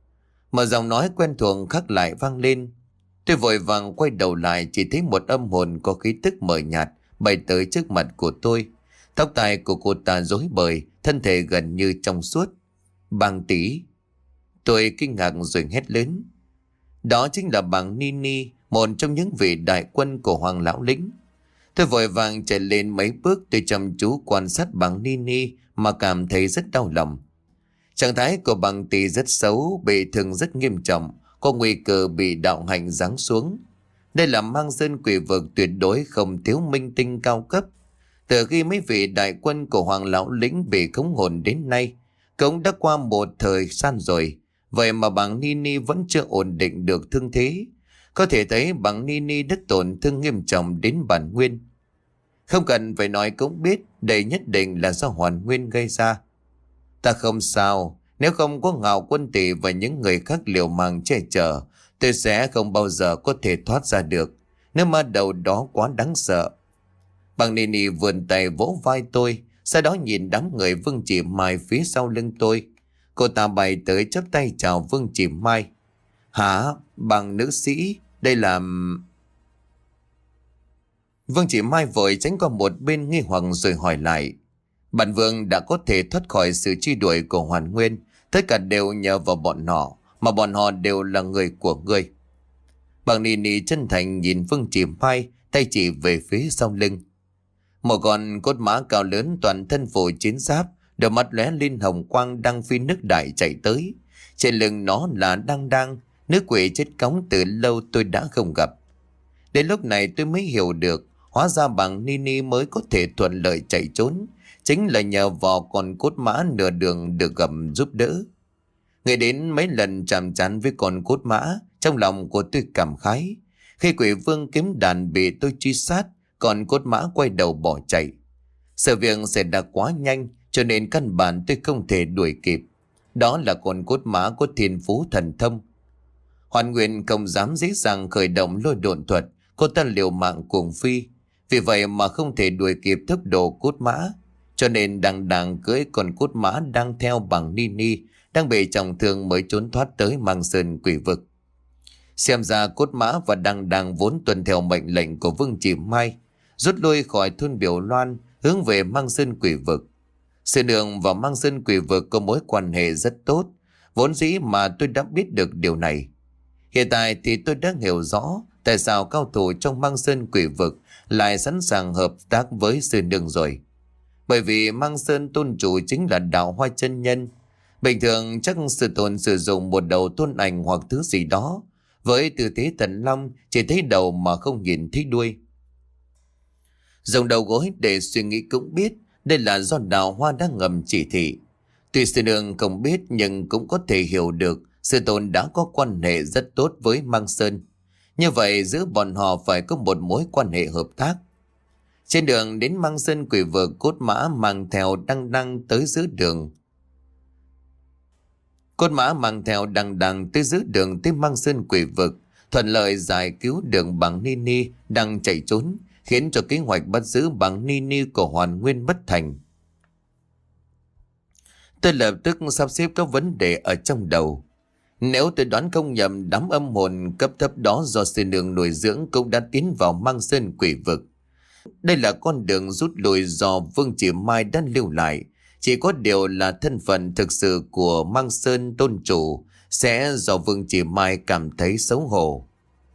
Mà giọng nói quen thuộc khác lại vang lên. Tôi vội vàng quay đầu lại, chỉ thấy một âm hồn có khí tức mờ nhạt bay tới trước mặt của tôi. Tóc tai của cô ta rối bời, thân thể gần như trong suốt. Bàng tỷ. Tôi kinh ngạc rồi hét lớn. Đó chính là Bàng Nini, một trong những vị đại quân của Hoàng Lão Lĩnh. Tôi vội vàng chạy lên mấy bước, tôi chăm chú quan sát Bàng Nini mà cảm thấy rất đau lòng. Trạng thái của Bàng tỷ rất xấu, bị thương rất nghiêm trọng, có nguy cơ bị đạo hạnh giáng xuống. Đây là Mang Sơn Quỷ Vực tuyệt đối không thiếu minh tinh cao cấp. Từ khi mấy vị đại quân của Hoàng Lão Lĩnh bị khống hồn đến nay, cũng đã qua một thời gian rồi. Vậy mà Bàng Nini vẫn chưa ổn định được thương thế. Có thể thấy Bàng Nini đã tổn thương nghiêm trọng đến bản nguyên. Không cần phải nói cũng biết đây nhất định là do Hoàn Nguyên gây ra. Ta không sao, nếu không có Ngạo Quân Tỷ và những người khác liều mạng che chở, tôi sẽ không bao giờ có thể thoát ra được. Nếu mà đầu đó quá đáng sợ. Bàng Nini vươn tay vỗ vai tôi, sau đó nhìn đám người Vương Chỉ Mai phía sau lưng tôi. Cô ta bay tới chắp tay chào Vương Chỉ Mai. Hả? Bàng nữ sĩ, đây là... Vương Chỉ Mai vội tránh qua một bên nghi hoặc rồi hỏi lại. Bản Vương đã có thể thoát khỏi sự truy đuổi của Hoàn Nguyên, tất cả đều nhờ vào bọn họ, mà bọn họ đều là người của ngươi. Bàng Nini chân thành nhìn Vương Chỉ Mai, tay chỉ về phía sau lưng. Một con cốt mã cao lớn toàn thân phủ chiến giáp, đôi mắt lóe lên hồng quang đang phi nước đại chạy tới. Trên lưng nó là Đang Đang, nữ quỷ chết cóng từ lâu tôi đã không gặp. Đến lúc này tôi mới hiểu được, hóa ra Bàng Nini mới có thể thuận lợi chạy trốn, chính là nhờ vào con cốt mã nửa đường được gặp giúp đỡ. Người đến mấy lần chạm trán với con cốt mã, trong lòng của tôi cảm khái. Khi quỷ vương kiếm đàn bị tôi truy sát, còn cốt mã quay đầu bỏ chạy. Sự việc xảy ra quá nhanh, cho nên căn bản tôi không thể đuổi kịp. Đó là con cốt mã có thiên phú thần thông. Hoàn Nguyên không dám dễ dàng khởi động lôi độn thuật, cô ta liều mạng cuồng phi. Vì vậy mà không thể đuổi kịp tốc độ cốt mã, cho nên đằng đằng cưỡi con cốt mã đang theo bằng Nini, đang bị trọng thương mới trốn thoát tới Mang Sơn Quỷ Vực. Xem ra cốt mã và đằng đằng vốn tuân theo mệnh lệnh của Vương Chỉ Mai, rút lui khỏi thôn Biểu Loan, hướng về Mang Sơn Quỷ Vực. Sư Nương và Mang Sơn Quỷ Vực có mối quan hệ rất tốt, vốn dĩ mà tôi đã biết được điều này. Hiện tại thì tôi đã hiểu rõ tại sao cao thủ trong Mang Sơn Quỷ Vực lại sẵn sàng hợp tác với Sư Nương rồi. Bởi vì Mang Sơn tôn chủ chính là Đạo Hoa chân nhân. Bình thường chắc sư tôn sử dụng một đầu tôn ảnh hoặc thứ gì đó, với tư thế thần long chỉ thấy đầu mà không nhìn thấy đuôi. Dùng đầu gối để suy nghĩ cũng biết đây là do Đạo Hoa đang ngầm chỉ thị. Tuy Sư Nương không biết nhưng cũng có thể hiểu được sư tôn đã có quan hệ rất tốt với Mang Sơn. Như vậy giữa bọn họ phải có một mối quan hệ hợp tác. Trên đường đến Mang Sơn Quỷ Vực, cốt mã mang theo đăng đăng tới giữa đường. Cốt mã mang theo đăng đăng tới giữa đường tới Mang Sơn Quỷ Vực, thuận lợi giải cứu đường bằng Nini đang chạy trốn, khiến cho kế hoạch bắt giữ bằng Nini của Hoàn Nguyên bất thành. Tôi lập tức sắp xếp các vấn đề ở trong đầu. Nếu tôi đoán không nhầm, đám âm hồn cấp thấp đó do sư nương nuôi dưỡng cũng đã tiến vào Mang Sơn Quỷ Vực. Đây là con đường rút lui do Vương Chỉ Mai đã lưu lại. Chỉ có điều là thân phận thực sự của Mang Sơn tôn chủ sẽ do Vương Chỉ Mai cảm thấy xấu hổ.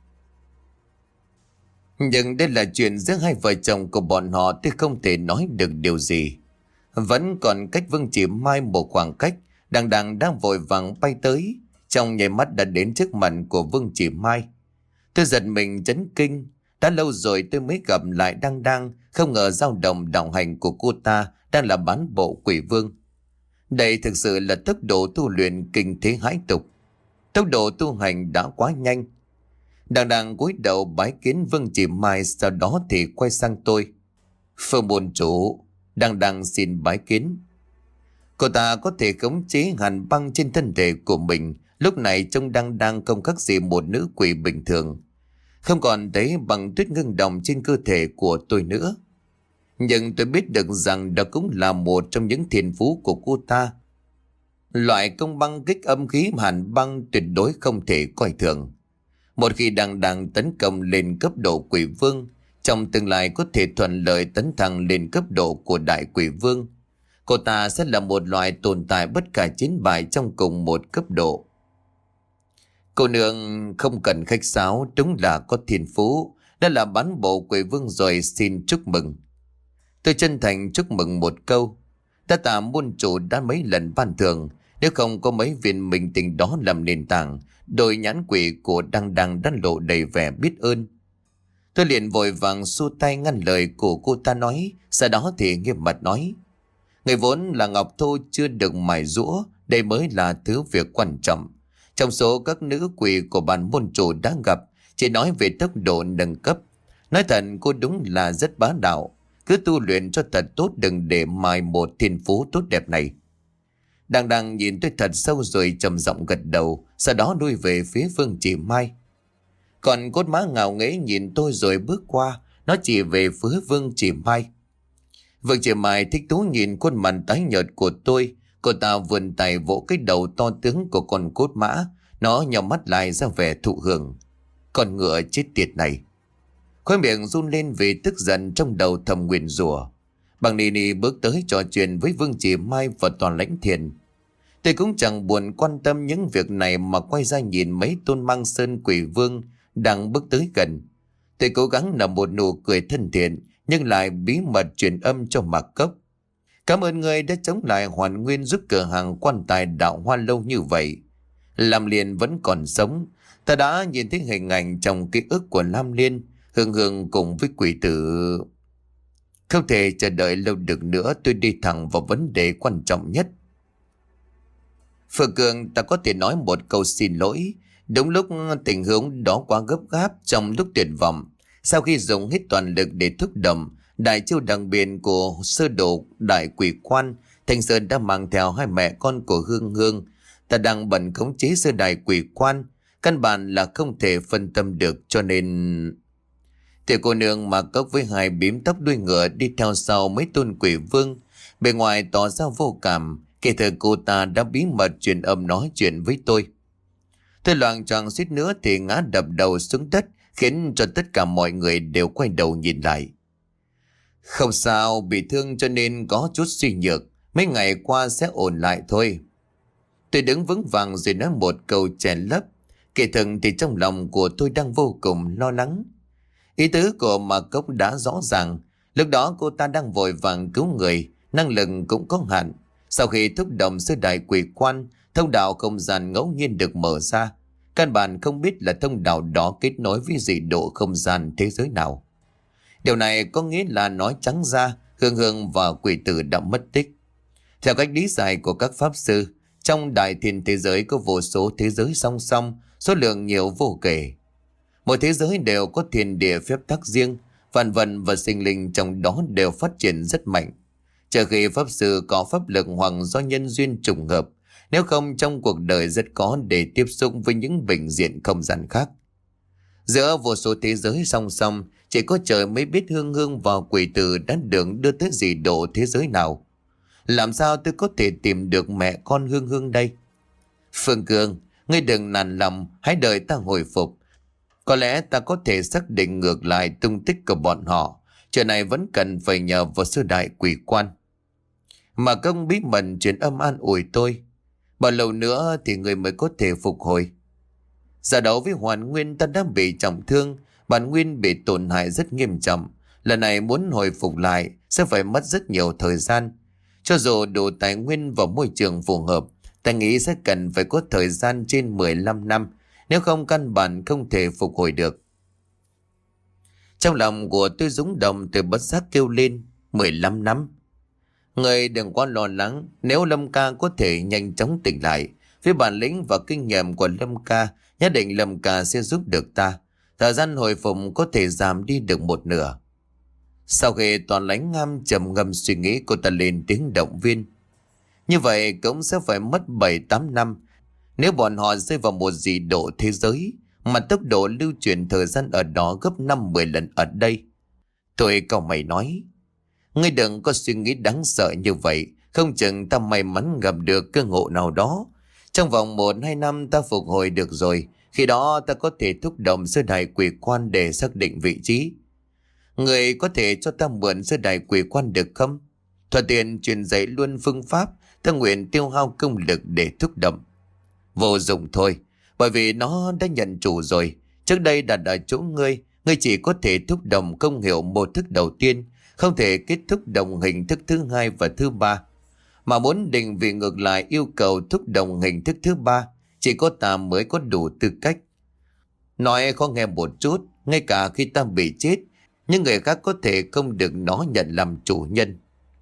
Nhưng đây là chuyện giữa hai vợ chồng của bọn họ, tôi không thể nói được điều gì. Vẫn còn cách Vương Chỉ Mai một khoảng cách, đằng đằng đang vội vàng bay tới, trong nháy mắt đã đến trước mặt của Vương Chỉ Mai. Tôi giật mình chấn kinh, đã lâu rồi tôi mới gặp lại Đăng Đăng, không ngờ dao động đạo hành của cô ta đang là bán bộ quỷ vương. Đây thực sự là tốc độ tu luyện kinh thế hãi tục, tốc độ tu hành đã quá nhanh. Đằng đằng cúi đầu bái kiến Vương Chỉ Mai, sau đó thì quay sang tôi. Phương bồn chủ, Đằng đằng xin bái kiến. Cô ta có thể khống chế hàn băng trên thân thể của mình, lúc này trông Đăng Đăng không khác gì một nữ quỷ bình thường, không còn thấy bằng tuyết ngưng đồng trên cơ thể của tôi nữa. Nhưng tôi biết được rằng đó cũng là một trong những thiên phú của cô ta. Loại công băng kích âm khí hàn băng tuyệt đối không thể coi thường. Một khi Đăng Đăng tấn công lên cấp độ quỷ vương, trong tương lai có thể thuận lợi tấn thăng lên cấp độ của đại quỷ vương. Cô ta sẽ là một loại tồn tại bất khả chiến bại trong cùng một cấp độ. Cô nương không cần khách sáo, đúng là có thiên phú, đã là bán bộ quỷ vương rồi, xin chúc mừng. Tôi chân thành chúc mừng một câu. Ta tạ môn chủ đã mấy lần ban thưởng, nếu không có mấy viên minh tình đó làm nền tảng, đôi nhãn quỷ của Đăng Đăng đã lộ đầy vẻ biết ơn. Tôi liền vội vàng xua tay ngăn lời của cô ta nói, sau đó thì nghiêm mặt nói: người vốn là ngọc thô chưa được mài rũa, đây mới là thứ việc quan trọng. Trong số các nữ quỷ của bản môn chủ đã gặp, chỉ nói về tốc độ nâng cấp. Nói thật cô đúng là rất bá đạo, cứ tu luyện cho thật tốt, đừng để mài một thiên phú tốt đẹp này. Đằng đằng nhìn tôi thật sâu rồi trầm giọng gật đầu, sau đó lui về phía Vương Chỉ Mai. Còn cốt mã ngạo nghễ nhìn tôi rồi bước qua, nó chỉ về phía Vương Chỉ Mai. Vương Chỉ Mai thích thú nhìn khuôn mặt tái nhợt của tôi. Cô ta vươn tay vỗ cái đầu to tướng của con cốt mã, nó nhắm mắt lại ra vẻ thụ hưởng. Con ngựa chết tiệt này. Khóe miệng run lên vì tức giận, trong đầu thầm nguyền rủa. Bằng Nini bước tới trò chuyện với Vương Chỉ Mai và Toàn Lãnh Thiền. Tôi cũng chẳng buồn quan tâm những việc này mà quay ra nhìn mấy tôn Mang Sơn Quỷ Vương đang bước tới gần. Tôi cố gắng nở một nụ cười thân thiện, nhưng lại bí mật truyền âm cho Mạc Cốc: cảm ơn người đã chống lại Hoàn Nguyên, giúp cửa hàng quan tài Đạo Hoa lâu như vậy. Lam Liên vẫn còn sống. Ta đã nhìn thấy hình ảnh trong ký ức của Lam Liên, Hương Hương cùng với quỷ tử. Không thể chờ đợi lâu được nữa, tôi đi thẳng vào vấn đề quan trọng nhất. Phượng Cường, ta có thể nói một câu xin lỗi. Đúng lúc tình huống đó quá gấp gáp, trong lúc tuyệt vọng, sau khi dùng hết toàn lực để thúc động đại chiêu đặc biệt của sơ độ đại quỷ quan, Thanh Sơn đã mang theo hai mẹ con của Hương Hương Ta đang bận khống chế sư đài quỷ quan, căn bản là không thể phân tâm được, cho nên... Tiểu cô nương mặc cốc với hai bím tóc đuôi ngựa đi theo sau mấy tôn quỷ vương, bề ngoài tỏ ra vô cảm, kể từ cô ta đã bí mật truyền âm nói chuyện với tôi. Tôi loạng choạng suýt nữa thì ngã đập đầu xuống đất, khiến cho tất cả mọi người đều quay đầu nhìn lại. Không sao, bị thương cho nên có chút suy nhược, mấy ngày qua sẽ ổn lại thôi. Tôi đứng vững vàng rồi nói một câu chèn lấp. Kỳ thực thì trong lòng của tôi đang vô cùng lo lắng. Ý tứ của Mạc Cốc đã rõ ràng. Lúc đó cô ta đang vội vàng cứu người, năng lực cũng có hạn. Sau khi thúc động sư đại quỷ quan, thông đạo không gian ngẫu nhiên được mở ra. Căn bản không biết là thông đạo đó kết nối với dị độ không gian thế giới nào. Điều này có nghĩa là nói trắng ra, Hương Hương và quỷ tử đã mất tích. Theo cách lý giải của các pháp sư, trong đại thiên thế giới có vô số thế giới song song, số lượng nhiều vô kể. Mỗi thế giới đều có thiên địa phép tắc riêng, vạn vật và sinh linh trong đó đều phát triển rất mạnh. Chờ khi pháp sư có pháp lực hoặc do nhân duyên trùng hợp, nếu không trong cuộc đời rất khó để tiếp xúc với những bình diện không gian khác. Giữa vô số thế giới song song, chỉ có trời mới biết Hương Hương và quỷ tử đã được đưa tới dị độ thế giới nào. Làm sao tôi có thể tìm được mẹ con Hương Hương đây? Phương Cương, ngươi đừng nản lòng, hãy đợi ta hồi phục. Có lẽ ta có thể xác định ngược lại tung tích của bọn họ. Chuyện này vẫn cần phải nhờ vào sư đại quỷ quan. Mà công bí mật truyền âm an ủi tôi. Bao lâu nữa thì người mới có thể phục hồi? Giả đấu với Hoàn Nguyên ta đã bị trọng thương, bản Nguyên bị tổn hại rất nghiêm trọng. Lần này muốn hồi phục lại sẽ phải mất rất nhiều thời gian. Cho dù đủ tài nguyên và môi trường phù hợp, ta nghĩ sẽ cần phải có thời gian trên mười lăm năm, nếu không căn bản không thể phục hồi được. Trong lòng của tôi rúng động, tôi bất giác kêu lên, mười lăm năm. Người đừng quá lo lắng, nếu Lâm ca có thể nhanh chóng tỉnh lại, với bản lĩnh và kinh nghiệm của Lâm ca, nhất định Lâm ca sẽ giúp được ta. Thời gian hồi phục có thể giảm đi được một nửa. Sau khi Toàn Lãnh Ngam trầm ngâm suy nghĩ, cô ta lên tiếng động viên. Như vậy cũng sẽ phải mất bảy tám năm. Nếu bọn họ rơi vào một dị độ thế giới, mà tốc độ lưu chuyển thời gian ở đó gấp năm mười lần ở đây. Tôi cau mày nói, ngươi đừng có suy nghĩ đáng sợ như vậy, không chừng ta may mắn gặp được cơ ngộ nào đó. Trong vòng một hai năm ta phục hồi được rồi, khi đó ta có thể thúc động sư đại quỷ quan để xác định vị trí. Người có thể cho ta mượn sư đại quỷ quan được không? Thuận tiện truyền dạy luôn phương pháp, ta nguyện tiêu hao công lực để thúc động. Vô dụng thôi, bởi vì nó đã nhận chủ rồi. Trước đây đặt ở chỗ ngươi, ngươi chỉ có thể thúc động công hiệu một thức đầu tiên, không thể kết thúc đồng hình thức thứ hai và thứ ba. Mà muốn định vị ngược lại yêu cầu thúc động hình thức thứ ba, chỉ có ta mới có đủ tư cách. Nói khó nghe một chút, ngay cả khi ta bị chết, nhưng người khác có thể không được nó nhận làm chủ nhân.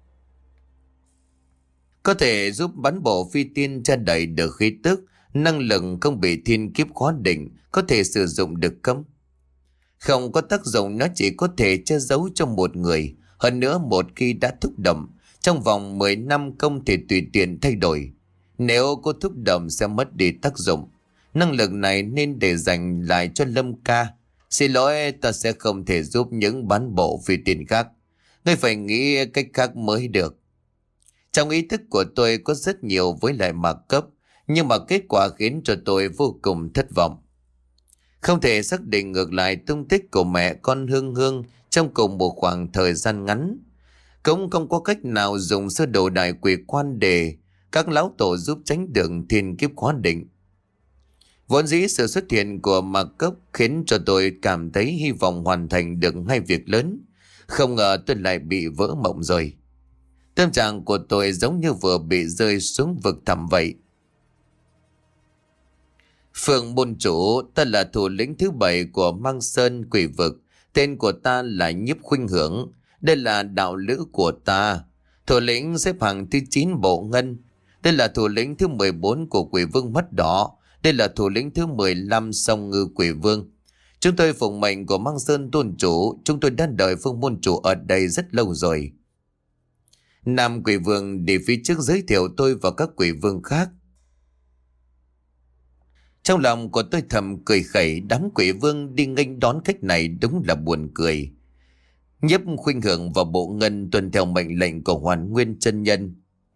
Có thể giúp bắn bộ phi tiên che đậy được khí tức, năng lực không bị thiên kiếp khóa định, có thể sử dụng được không? Không có tác dụng, nó chỉ có thể che giấu cho một người. Hơn nữa một khi đã thúc động, trong vòng mười năm không thể tùy tiện thay đổi. Nếu có thúc động sẽ mất đi tác dụng. Năng lực này nên để dành lại cho Lâm ca. Xin lỗi, ta sẽ không thể giúp những bán bộ phi tiên khác. Ngươi phải nghĩ cách khác mới được. Trong ý thức của tôi có rất nhiều với lại Mạc Cấp, nhưng mà kết quả khiến cho tôi vô cùng thất vọng. Không thể xác định ngược lại tung tích của mẹ con Hương Hương trong cùng một khoảng thời gian ngắn. Cũng không có cách nào dùng sơ đồ đại quỷ quan để các lão tổ giúp tránh được thiên kiếp khóa định. Vốn dĩ sự xuất hiện của Mạc Cấp khiến cho tôi cảm thấy hy vọng hoàn thành được hai việc lớn. Không ngờ tôi lại bị vỡ mộng rồi. Tâm trạng của tôi giống như vừa bị rơi xuống vực thẳm vậy. Phượng môn chủ, ta là thủ lĩnh thứ bảy của Mang Sơn quỷ vực. Tên của ta là Nhiếp Khuynh Hưởng. Đây là đạo lữ của ta. Thủ lĩnh xếp hạng thứ chín bộ ngân. Đây là thủ lĩnh thứ mười bốn của quỷ vương mắt đỏ. Đây là thủ lĩnh thứ mười lăm song ngư quỷ vương. Chúng tôi phụng mệnh của Mang Sơn tôn chủ. Chúng tôi đã đợi Phương môn chủ ở đây rất lâu rồi. Nam quỷ vương đi phía trước giới thiệu tôi và các quỷ vương khác. Trong lòng của tôi thầm cười khẩy, đám quỷ vương đi nghênh đón khách này đúng là buồn cười. Nhiếp Khuynh Hưởng và Bộ Ngân tuân theo mệnh lệnh của Hoàn Nguyên chân nhân.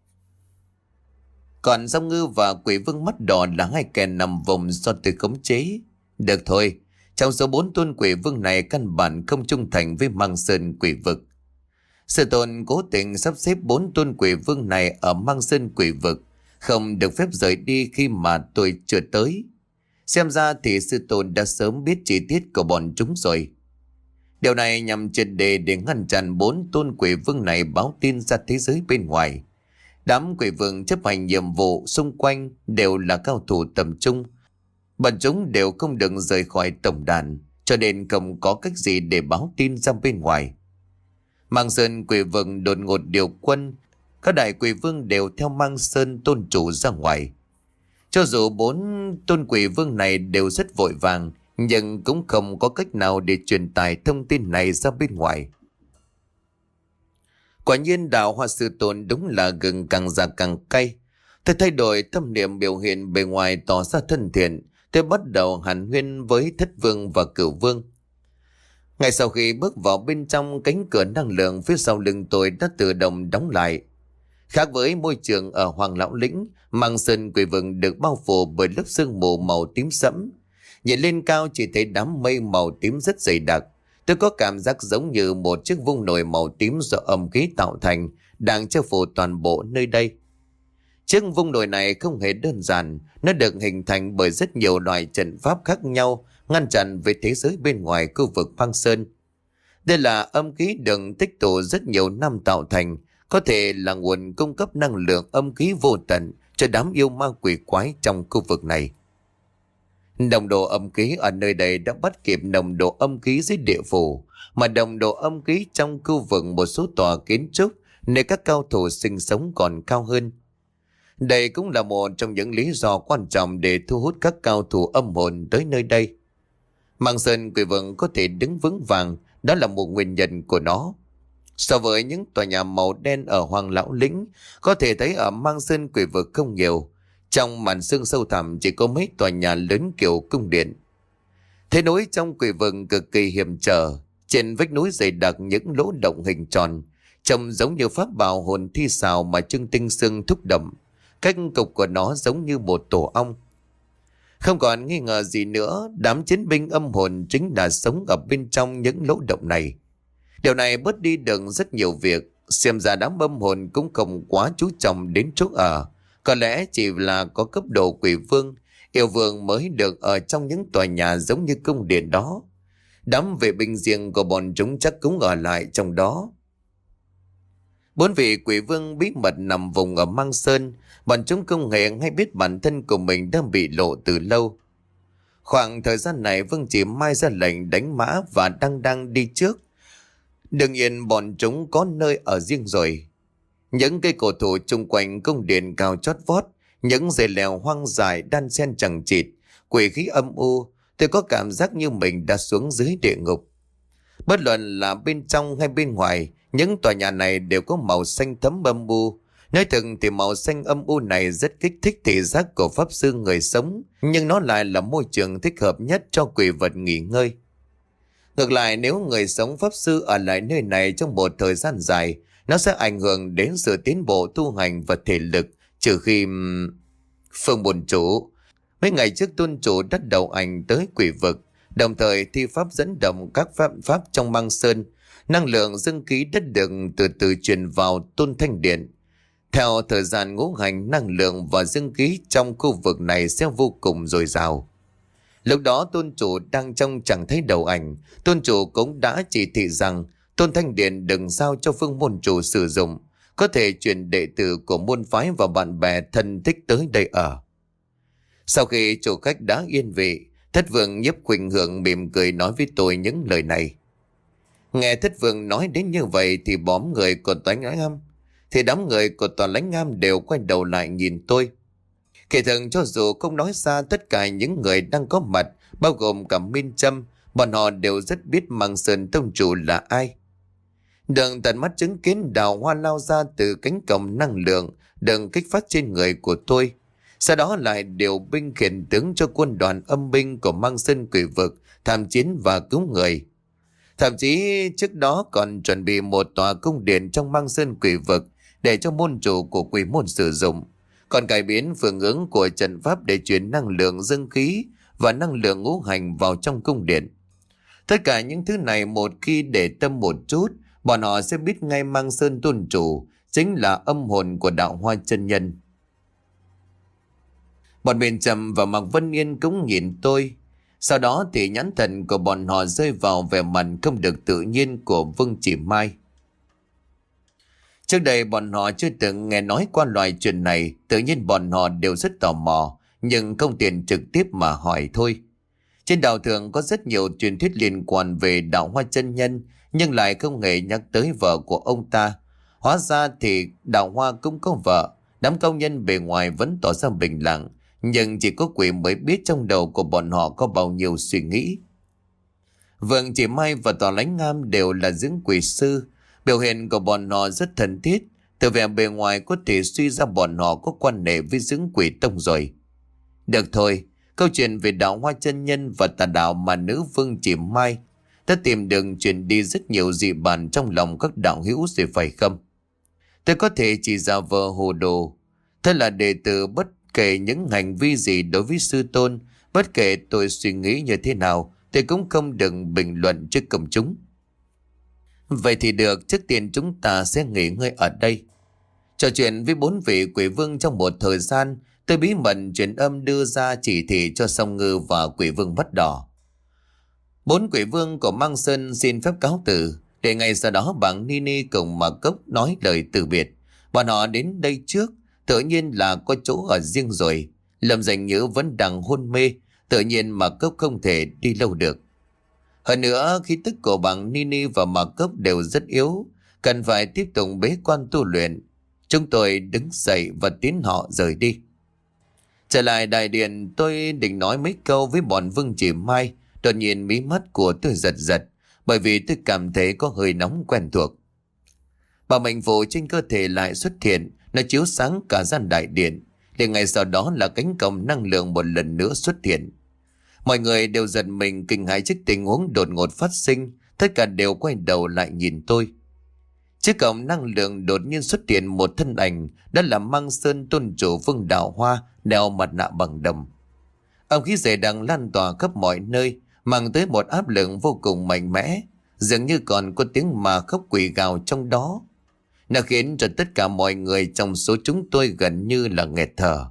Còn Song Ngư và quỷ vương mắt đỏ là hai kẻ nằm vùng do tôi khống chế. Được thôi, trong số bốn tôn quỷ vương này căn bản không trung thành với Mang Sơn quỷ vực. Sư tôn cố tình sắp xếp bốn tôn quỷ vương này ở Mang Sơn quỷ vực, không được phép rời đi khi mà tôi chưa tới. Xem ra thì sư tôn đã sớm biết chi tiết của bọn chúng rồi. Điều này nhằm triệt để để ngăn chặn bốn tôn quỷ vương này báo tin ra thế giới bên ngoài. Đám quỷ vương chấp hành nhiệm vụ xung quanh đều là cao thủ tầm trung. Bọn chúng đều không được rời khỏi tổng đàn, cho nên không có cách gì để báo tin ra bên ngoài. Mang Sơn quỷ vương đột ngột điều quân, các đại quỷ vương đều theo Mang Sơn tôn chủ ra ngoài. Cho dù bốn tôn quỷ vương này đều rất vội vàng, nhưng cũng không có cách nào để truyền tải thông tin này ra bên ngoài. Quả nhiên đạo Hoa Sư Tôn đúng là gừng càng già càng cay. Tôi thay đổi tâm niệm biểu hiện bề ngoài tỏ ra thân thiện. Tôi bắt đầu hàn huyên với Thất Vương và Cửu Vương. Ngay sau khi bước vào bên trong, cánh cửa năng lượng phía sau lưng tôi đã tự động đóng lại. Khác với môi trường ở Hoàng Lão Lĩnh, Mang Sơn quỷ vực được bao phủ bởi lớp sương mù màu tím sẫm. Nhìn lên cao chỉ thấy đám mây màu tím rất dày đặc. Tôi có cảm giác giống như một chiếc vung nồi màu tím do âm khí tạo thành đang che phủ toàn bộ nơi đây. Chiếc vung nồi này không hề đơn giản, nó được hình thành bởi rất nhiều loại trận pháp khác nhau ngăn chặn về thế giới bên ngoài khu vực Mang Sơn. Đây là âm khí được tích tụ rất nhiều năm tạo thành, có thể là nguồn cung cấp năng lượng âm khí vô tận cho đám yêu ma quỷ quái trong khu vực này. Nồng độ âm khí ở nơi đây đã bắt kịp nồng độ âm khí dưới địa phủ, mà nồng độ âm khí trong khu vực một số tòa kiến trúc nơi các cao thủ sinh sống còn cao hơn. Đây cũng là một trong những lý do quan trọng để thu hút các cao thủ âm hồn tới nơi đây. Mang Sơn quỷ vực có thể đứng vững vàng, đó là một nguyên nhân của nó. So với những tòa nhà màu đen ở Hoàng Lão Lĩnh, có thể thấy ở Mang Sơn quỷ vực không nhiều. Trong màn sương sâu thẳm chỉ có mấy tòa nhà lớn kiểu cung điện. Thế nối trong quỷ vực cực kỳ hiểm trở, trên vách núi dày đặc những lỗ động hình tròn, trông giống như pháp bảo hồn thi xào mà Trương Tinh Sương thúc đậm. Cách cục của nó giống như một tổ ong. Không còn nghi ngờ gì nữa, đám chiến binh âm hồn chính là sống ở bên trong những lỗ động này. Điều này bớt đi được rất nhiều việc, xem ra đám âm hồn cũng không quá chú trọng đến chỗ ở. Có lẽ chỉ là có cấp độ quỷ vương, yêu vương mới được ở trong những tòa nhà giống như cung điện đó. Đám vệ binh riêng của bọn chúng chắc cũng ở lại trong đó. Bốn vị quỷ vương bí mật nằm vùng ở Mang Sơn, bọn chúng không hề hay biết bản thân của mình đang bị lộ từ lâu. Khoảng thời gian này Vương chỉ mai ra lệnh đánh mã và đang đang đi trước. Đương nhiên bọn chúng có nơi ở riêng rồi. Những cây cổ thụ chung quanh cung điện cao chót vót, những dây leo hoang dại đan xen chằng chịt, quỷ khí âm u, tôi có cảm giác như mình đã xuống dưới địa ngục. Bất luận là bên trong hay bên ngoài, những tòa nhà này đều có màu xanh thẫm âm u. Nói thật thì màu xanh âm u này rất kích thích thị giác của pháp sư người sống, nhưng nó lại là môi trường thích hợp nhất cho quỷ vật nghỉ ngơi. Ngược lại, nếu người sống pháp sư ở lại nơi này trong một thời gian dài, nó sẽ ảnh hưởng đến sự tiến bộ tu hành và thể lực, trừ khi... Phương bổn chủ, mấy ngày trước tôn chủ đã đầu ảnh tới quỷ vực, đồng thời thi pháp dẫn động các pháp pháp trong Mang Sơn. Năng lượng dương khí đất được từ từ truyền vào Tôn Thanh Điện. Theo thời gian ngũ hành, năng lượng và dương khí trong khu vực này sẽ vô cùng dồi dào. Lúc đó tôn chủ đang trong chẳng thấy đầu ảnh, tôn chủ cũng đã chỉ thị rằng Tôn Thanh Điện đừng giao cho Phương môn chủ sử dụng, có thể chuyển đệ tử của môn phái và bạn bè thân thích tới đây ở. Sau khi chủ khách đã yên vị, Thất Vương Nhiếp Khuynh Hưởng mỉm cười nói với tôi những lời này. Nghe Thất Vương nói đến như vậy thì bóm người của Toán Lãnh Am, thì đám người của Toàn Lãnh Am đều quay đầu lại nhìn tôi. Kể thường cho dù không nói ra, tất cả những người đang có mặt, bao gồm cả Minh Trâm, bọn họ đều rất biết Mang Sơn tông chủ là ai. Đường tận mắt chứng kiến đào hoa lao ra từ cánh cổng năng lượng, đường kích phát trên người của tôi. Sau đó lại điều binh khiển tướng cho quân đoàn âm binh của Mang Sơn Quỷ Vực tham chiến và cứu người. Thậm chí trước đó còn chuẩn bị một tòa cung điện trong Mang Sơn Quỷ Vực để cho môn chủ của quỷ môn sử dụng, còn cải biến phương hướng của trận pháp để chuyển năng lượng dương khí và năng lượng ngũ hành vào trong cung điện. Tất cả những thứ này một khi để tâm một chút, bọn họ sẽ biết ngay Mang Sơn tôn chủ chính là âm hồn của Đạo Hoa chân nhân. Bọn Miền Trầm và Mạc Vân Yên cũng nhìn tôi. Sau đó thì nhãn thần của bọn họ rơi vào vẻ mặt không được tự nhiên của Vương Chỉ Mai. Trước đây bọn họ chưa từng nghe nói qua loại chuyện này, tự nhiên bọn họ đều rất tò mò, nhưng không tiện trực tiếp mà hỏi thôi. Trên đạo thượng có rất nhiều truyền thuyết liên quan về Đạo Hoa chân nhân, nhưng lại không hề nhắc tới vợ của ông ta. Hóa ra thì Đạo Hoa cũng có vợ, đám công nhân bề ngoài vẫn tỏ ra bình lặng, nhưng chỉ có quỷ mới biết trong đầu của bọn họ có bao nhiêu suy nghĩ. Vương Chỉ Mai và Tòa Lãnh Ngam đều là dưỡng quỷ sư. Biểu hiện của bọn họ rất thân thiết. Từ vẻ bề ngoài có thể suy ra bọn họ có quan hệ với dưỡng quỷ tông rồi. Được thôi, câu chuyện về Đạo Hoa chân nhân và tà đạo mà nữ Vương Chỉ Mai đã tìm đường truyền đi rất nhiều dị bản trong lòng các đạo hữu rồi phải không? Tôi có thể chỉ giả vờ hồ đồ. Thế là đệ tử bất kể những hành vi gì đối với sư tôn, bất kể tôi suy nghĩ như thế nào, thì cũng không đừng bình luận trước công chúng. Vậy thì được, trước tiên chúng ta sẽ nghỉ ngơi ở đây. Trò chuyện với bốn vị quỷ vương trong một thời gian, tôi bí mật truyền âm đưa ra chỉ thị cho Song Ngư và quỷ vương Mắt Đỏ. Bốn quỷ vương của Mang Sơn xin phép cáo từ, để ngày sau đó bảng Nini cùng Mạc Cốc nói lời từ biệt. Bọn họ đến đây trước, tự nhiên là có chỗ ở riêng rồi. Lâm Danh Nhữ vẫn đang hôn mê, tự nhiên Mạc Cốc không thể đi lâu được. Hơn nữa, khí tức của bảng Nini và Mạc Cốc đều rất yếu, cần phải tiếp tục bế quan tu luyện. Chúng tôi đứng dậy và tiến họ rời đi. Trở lại đại điện, tôi định nói mấy câu với bọn Vương Chỉ Mai, đột nhiên mí mắt của tôi giật giật, bởi vì tôi cảm thấy có hơi nóng quen thuộc. Bà mệnh phù trên cơ thể lại xuất hiện, nó chiếu sáng cả gian đại điện, để ngày sau đó là cánh cổng năng lượng một lần nữa xuất hiện. Mọi người đều giật mình kinh hãi trước tình huống đột ngột phát sinh, tất cả đều quay đầu lại nhìn tôi. Trước cổng năng lượng đột nhiên xuất hiện một thân ảnh, đó là Mang Sơn tôn chủ Vương Đạo Hoa, đeo mặt nạ bằng đồng. Âm khí dày đang lan tỏa khắp mọi nơi, mang tới một áp lực vô cùng mạnh mẽ, dường như còn có tiếng mà khóc quỷ gào trong đó. Nó khiến cho tất cả mọi người trong số chúng tôi gần như là nghẹt thở.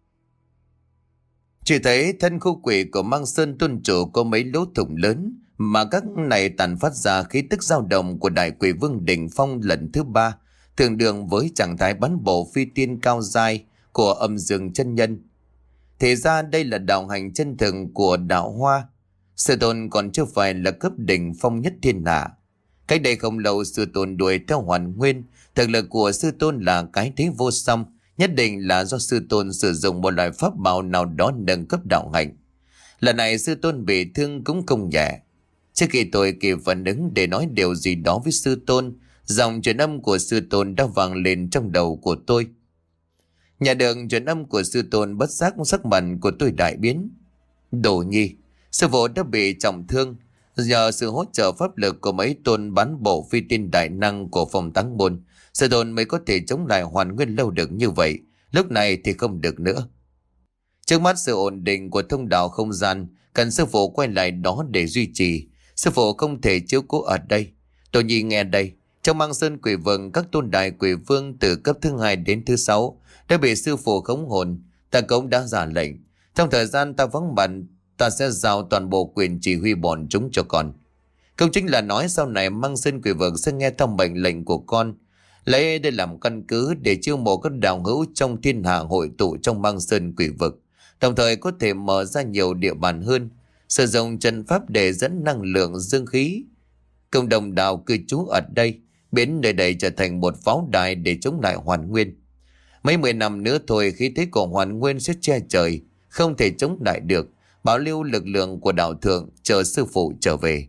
Chỉ thấy thân khu quỷ của Mang Sơn tôn chủ có mấy lỗ thủng lớn, mà các này tàn phát ra khí tức dao động của đại quỷ vương đỉnh phong lần thứ ba, tương đương với trạng thái bắn bộ phi tiên cao dai của âm dương chân nhân. Thì ra đây là đạo hành chân thực của Đạo Hoa. Sư tôn còn chưa phải là cấp đỉnh phong nhất thiên hạ. Cách đây không lâu sư tôn đuổi theo Hoàn Nguyên, thực lực của sư tôn là cái thế vô song, nhất định là do sư tôn sử dụng một loại pháp bảo nào đó nâng cấp đạo hành. Lần này sư tôn bị thương cũng không nhẹ. Trước khi tôi kịp phản ứng để nói điều gì đó với sư tôn, dòng truyền âm của sư tôn đã vang lên trong đầu của tôi. Nhà đường truyền âm của sư tôn bất giác sắc mặt của tôi đại biến. Đồ Nhi, sư phụ đã bị trọng thương. Nhờ sự hỗ trợ pháp lực của mấy tôn bán bộ phi tiên đại năng của phòng táng môn, sư tôn mới có thể chống lại Hoàn Nguyên lâu được như vậy. Lúc này thì không được nữa. Trước mắt sự ổn định của thông đạo không gian, cần sư phụ quay lại đó để duy trì. Sư phụ không thể chiếu cố ở đây. Đồ Nhi nghe đây, trong Mang Sơn quỷ vương, các tôn đại quỷ vương từ cấp thứ hai đến thứ sáu đã bị sư phụ khống hồn. Ta cũng đã ra lệnh, trong thời gian ta vắng mặt, ta sẽ giao toàn bộ quyền chỉ huy bọn chúng cho con. Không chính là nói sau này Mang Sơn quỷ vương sẽ nghe theo mệnh lệnh của con, lấy đây làm căn cứ để chiêu mộ các đạo hữu trong thiên hạ hội tụ trong Mang Sơn quỷ vực, đồng thời có thể mở ra nhiều địa bàn hơn, sử dụng trận pháp để dẫn năng lượng dương khí. Cộng đồng đạo cư trú ở đây, biến nơi đây trở thành một pháo đài để chống lại Hoàn Nguyên. Mấy mười năm nữa thôi, khí thế của Hoàn Nguyên sẽ che trời, không thể chống lại được. Bảo lưu lực lượng của đạo thượng, chờ sư phụ trở về.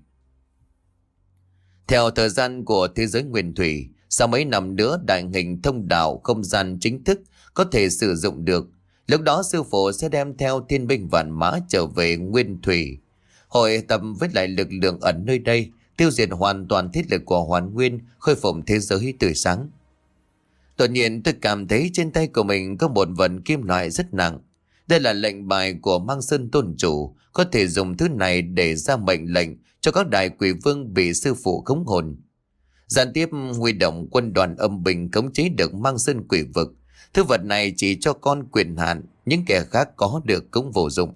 Theo thời gian của thế giới nguyên thủy, sau mấy năm nữa đại hình thông đạo không gian chính thức có thể sử dụng được. Lúc đó sư phụ sẽ đem theo thiên binh vạn mã trở về Nguyên Thủy, hội tập với lại lực lượng ở nơi đây, tiêu diệt hoàn toàn thiết lực của Hoàn Nguyên, khôi phục thế giới tươi sáng. Đột nhiên tôi cảm thấy trên tay của mình có một vật kim loại rất nặng. Đây là lệnh bài của Mang Sơn tôn chủ, có thể dùng thứ này để ra mệnh lệnh cho các đại quỷ vương bị sư phụ khống hồn. Gián tiếp huy động quân đoàn âm binh khống chế được Mang Sơn quỷ vực. Thứ vật này chỉ cho con quyền hạn, những kẻ khác có được cũng vô dụng.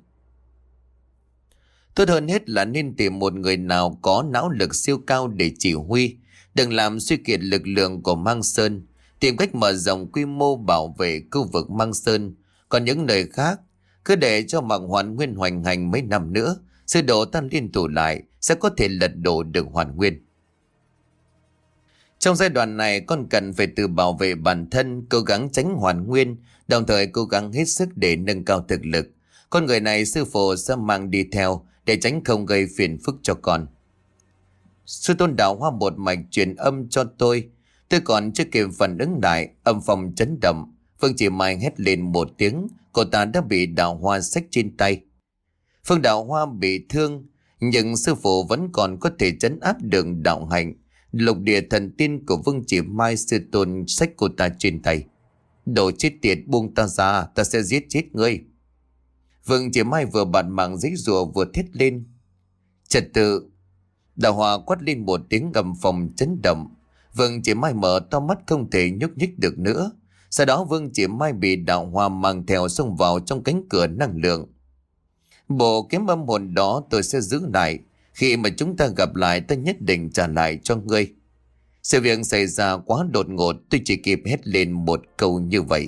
Tốt hơn hết là nên tìm một người nào có não lực siêu cao để chỉ huy, đừng làm suy kiệt lực lượng của Mang Sơn, tìm cách mở rộng quy mô bảo vệ khu vực Mang Sơn. Còn những nơi khác, cứ để cho Mạc Hoàn Nguyên hoành hành mấy năm nữa, sư đồ tan liên thủ lại sẽ có thể lật đổ được Hoàn Nguyên. Trong giai đoạn này con cần phải tự bảo vệ bản thân, cố gắng tránh Hoàn Nguyên, đồng thời cố gắng hết sức để nâng cao thực lực. Con người này sư phụ sẽ mang đi theo để tránh không gây phiền phức cho con. Sư tôn Đạo Hoa một mạch truyền âm cho tôi. Tôi còn chưa kịp phản ứng lại, âm phòng chấn động. Phương Chỉ Mai hét lên một tiếng, cô ta đã bị Đạo Hoa xách trên tay. Phương Đạo Hoa bị thương, nhưng sư phụ vẫn còn có thể trấn áp được đạo hạnh. Lục địa thần tiên của Vương Chỉ Mai, sư tôn xách cô ta trên tay. Đồ chết tiệt, buông ta ra, ta sẽ giết chết ngươi. Vương Chỉ Mai vừa bạt mạng giấy rùa vừa thét lên. Trật tự. Đạo Hoa quát lên một tiếng, ngầm phòng chấn động. Vương Chỉ Mai mở to mắt không thể nhúc nhích được nữa. Sau đó Vương Chỉ Mai bị Đạo Hoa mang theo xông vào trong cánh cửa năng lượng. Bộ kiếm âm hồn đó tôi sẽ giữ lại. Khi mà chúng ta gặp lại, ta nhất định trả lại cho ngươi. Sự việc xảy ra quá đột ngột, tôi chỉ kịp hét lên một câu như vậy.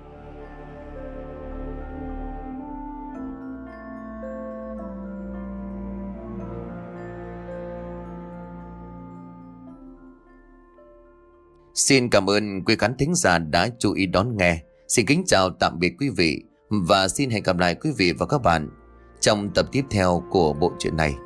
Xin cảm ơn quý khán thính giả đã chú ý đón nghe. Xin kính chào tạm biệt quý vị và xin hẹn gặp lại quý vị và các bạn trong tập tiếp theo của bộ truyện này.